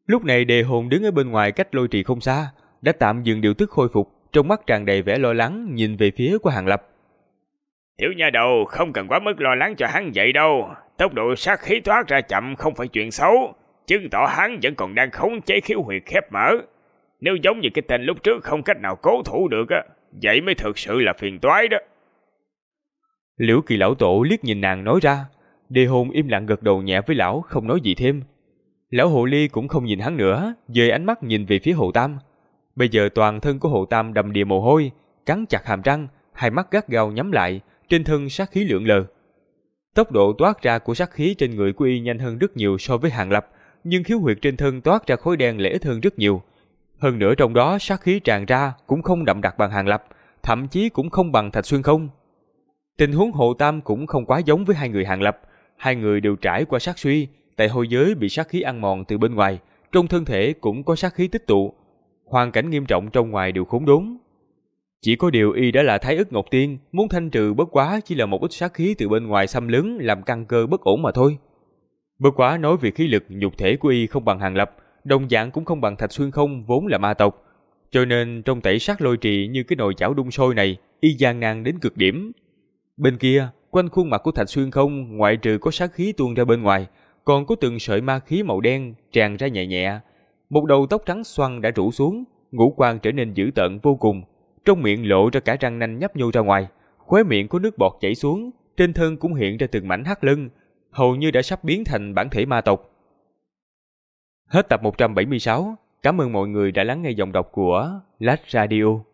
Lúc này Đề Hồn đứng ở bên ngoài cách lôi trì không xa, đã tạm dừng điều tức khôi phục, trong mắt tràn đầy vẻ lo lắng nhìn về phía của Hàng Lập. Tiểu nha đầu, không cần quá mức lo lắng cho hắn vậy đâu. Tốc độ sát khí thoát ra chậm không phải chuyện xấu, chứng tỏ hắn vẫn còn đang khống chế khiếu huyệt khép mở. Nếu giống như cái tên lúc trước không cách nào cố thủ được á, vậy mới thực sự là phiền toái đó. Liễu Kỳ lão tổ liếc nhìn nàng nói ra. Đề Hồn im lặng gật đầu nhẹ với lão, không nói gì thêm. Lão hồ ly cũng không nhìn hắn nữa, dời ánh mắt nhìn về phía Hồ Tam. Bây giờ toàn thân của Hồ Tam đầm đìa mồ hôi, cắn chặt hàm răng, hai mắt gắt gao nhắm lại, trên thân sát khí lượn lờ. Tốc độ toát ra của sát khí trên người của y nhanh hơn rất nhiều so với Hàng Lập, nhưng khiếu huyệt trên thân toát ra khối đen lẻ ít hơn rất nhiều. Hơn nữa trong đó sát khí tràn ra cũng không đậm đặc bằng Hàng Lập, thậm chí cũng không bằng Thạch Xuyên Không. Tình huống Hồ Tam cũng không quá giống với hai người Hàng Lập, hai người đều trải qua sát suy, tại hôi giới bị sát khí ăn mòn từ bên ngoài, trong thân thể cũng có sát khí tích tụ, hoàn cảnh nghiêm trọng trong ngoài đều khốn đốn. Chỉ có điều y đã là Thái Ức Ngọc Tiên, muốn thanh trừ bất quá chỉ là một ít sát khí từ bên ngoài xâm lấn làm căn cơ bất ổn mà thôi. Bất quá nói về khí lực nhục thể của y không bằng Hàng Lập, đồng dạng cũng không bằng Thạch Xuyên Không vốn là ma tộc, cho nên trong tẩy sát lôi trì như cái nồi chảo đun sôi này, y gian nan đến cực điểm. Bên kia, quanh khuôn mặt của Thạch Xuyên Không ngoại trừ có sát khí tuôn ra bên ngoài, còn có từng sợi ma khí màu đen tràn ra nhẹ nhẹ. Một đầu tóc trắng xoăn đã rủ xuống, ngũ quan trở nên dữ tợn vô cùng, trong miệng lộ ra cả răng nanh nhấp nhô ra ngoài, khóe miệng có nước bọt chảy xuống, trên thân cũng hiện ra từng mảnh hắc lân, hầu như đã sắp biến thành bản thể ma tộc. Hết tập 176, cảm ơn mọi người đã lắng nghe giọng đọc của Lách Radio.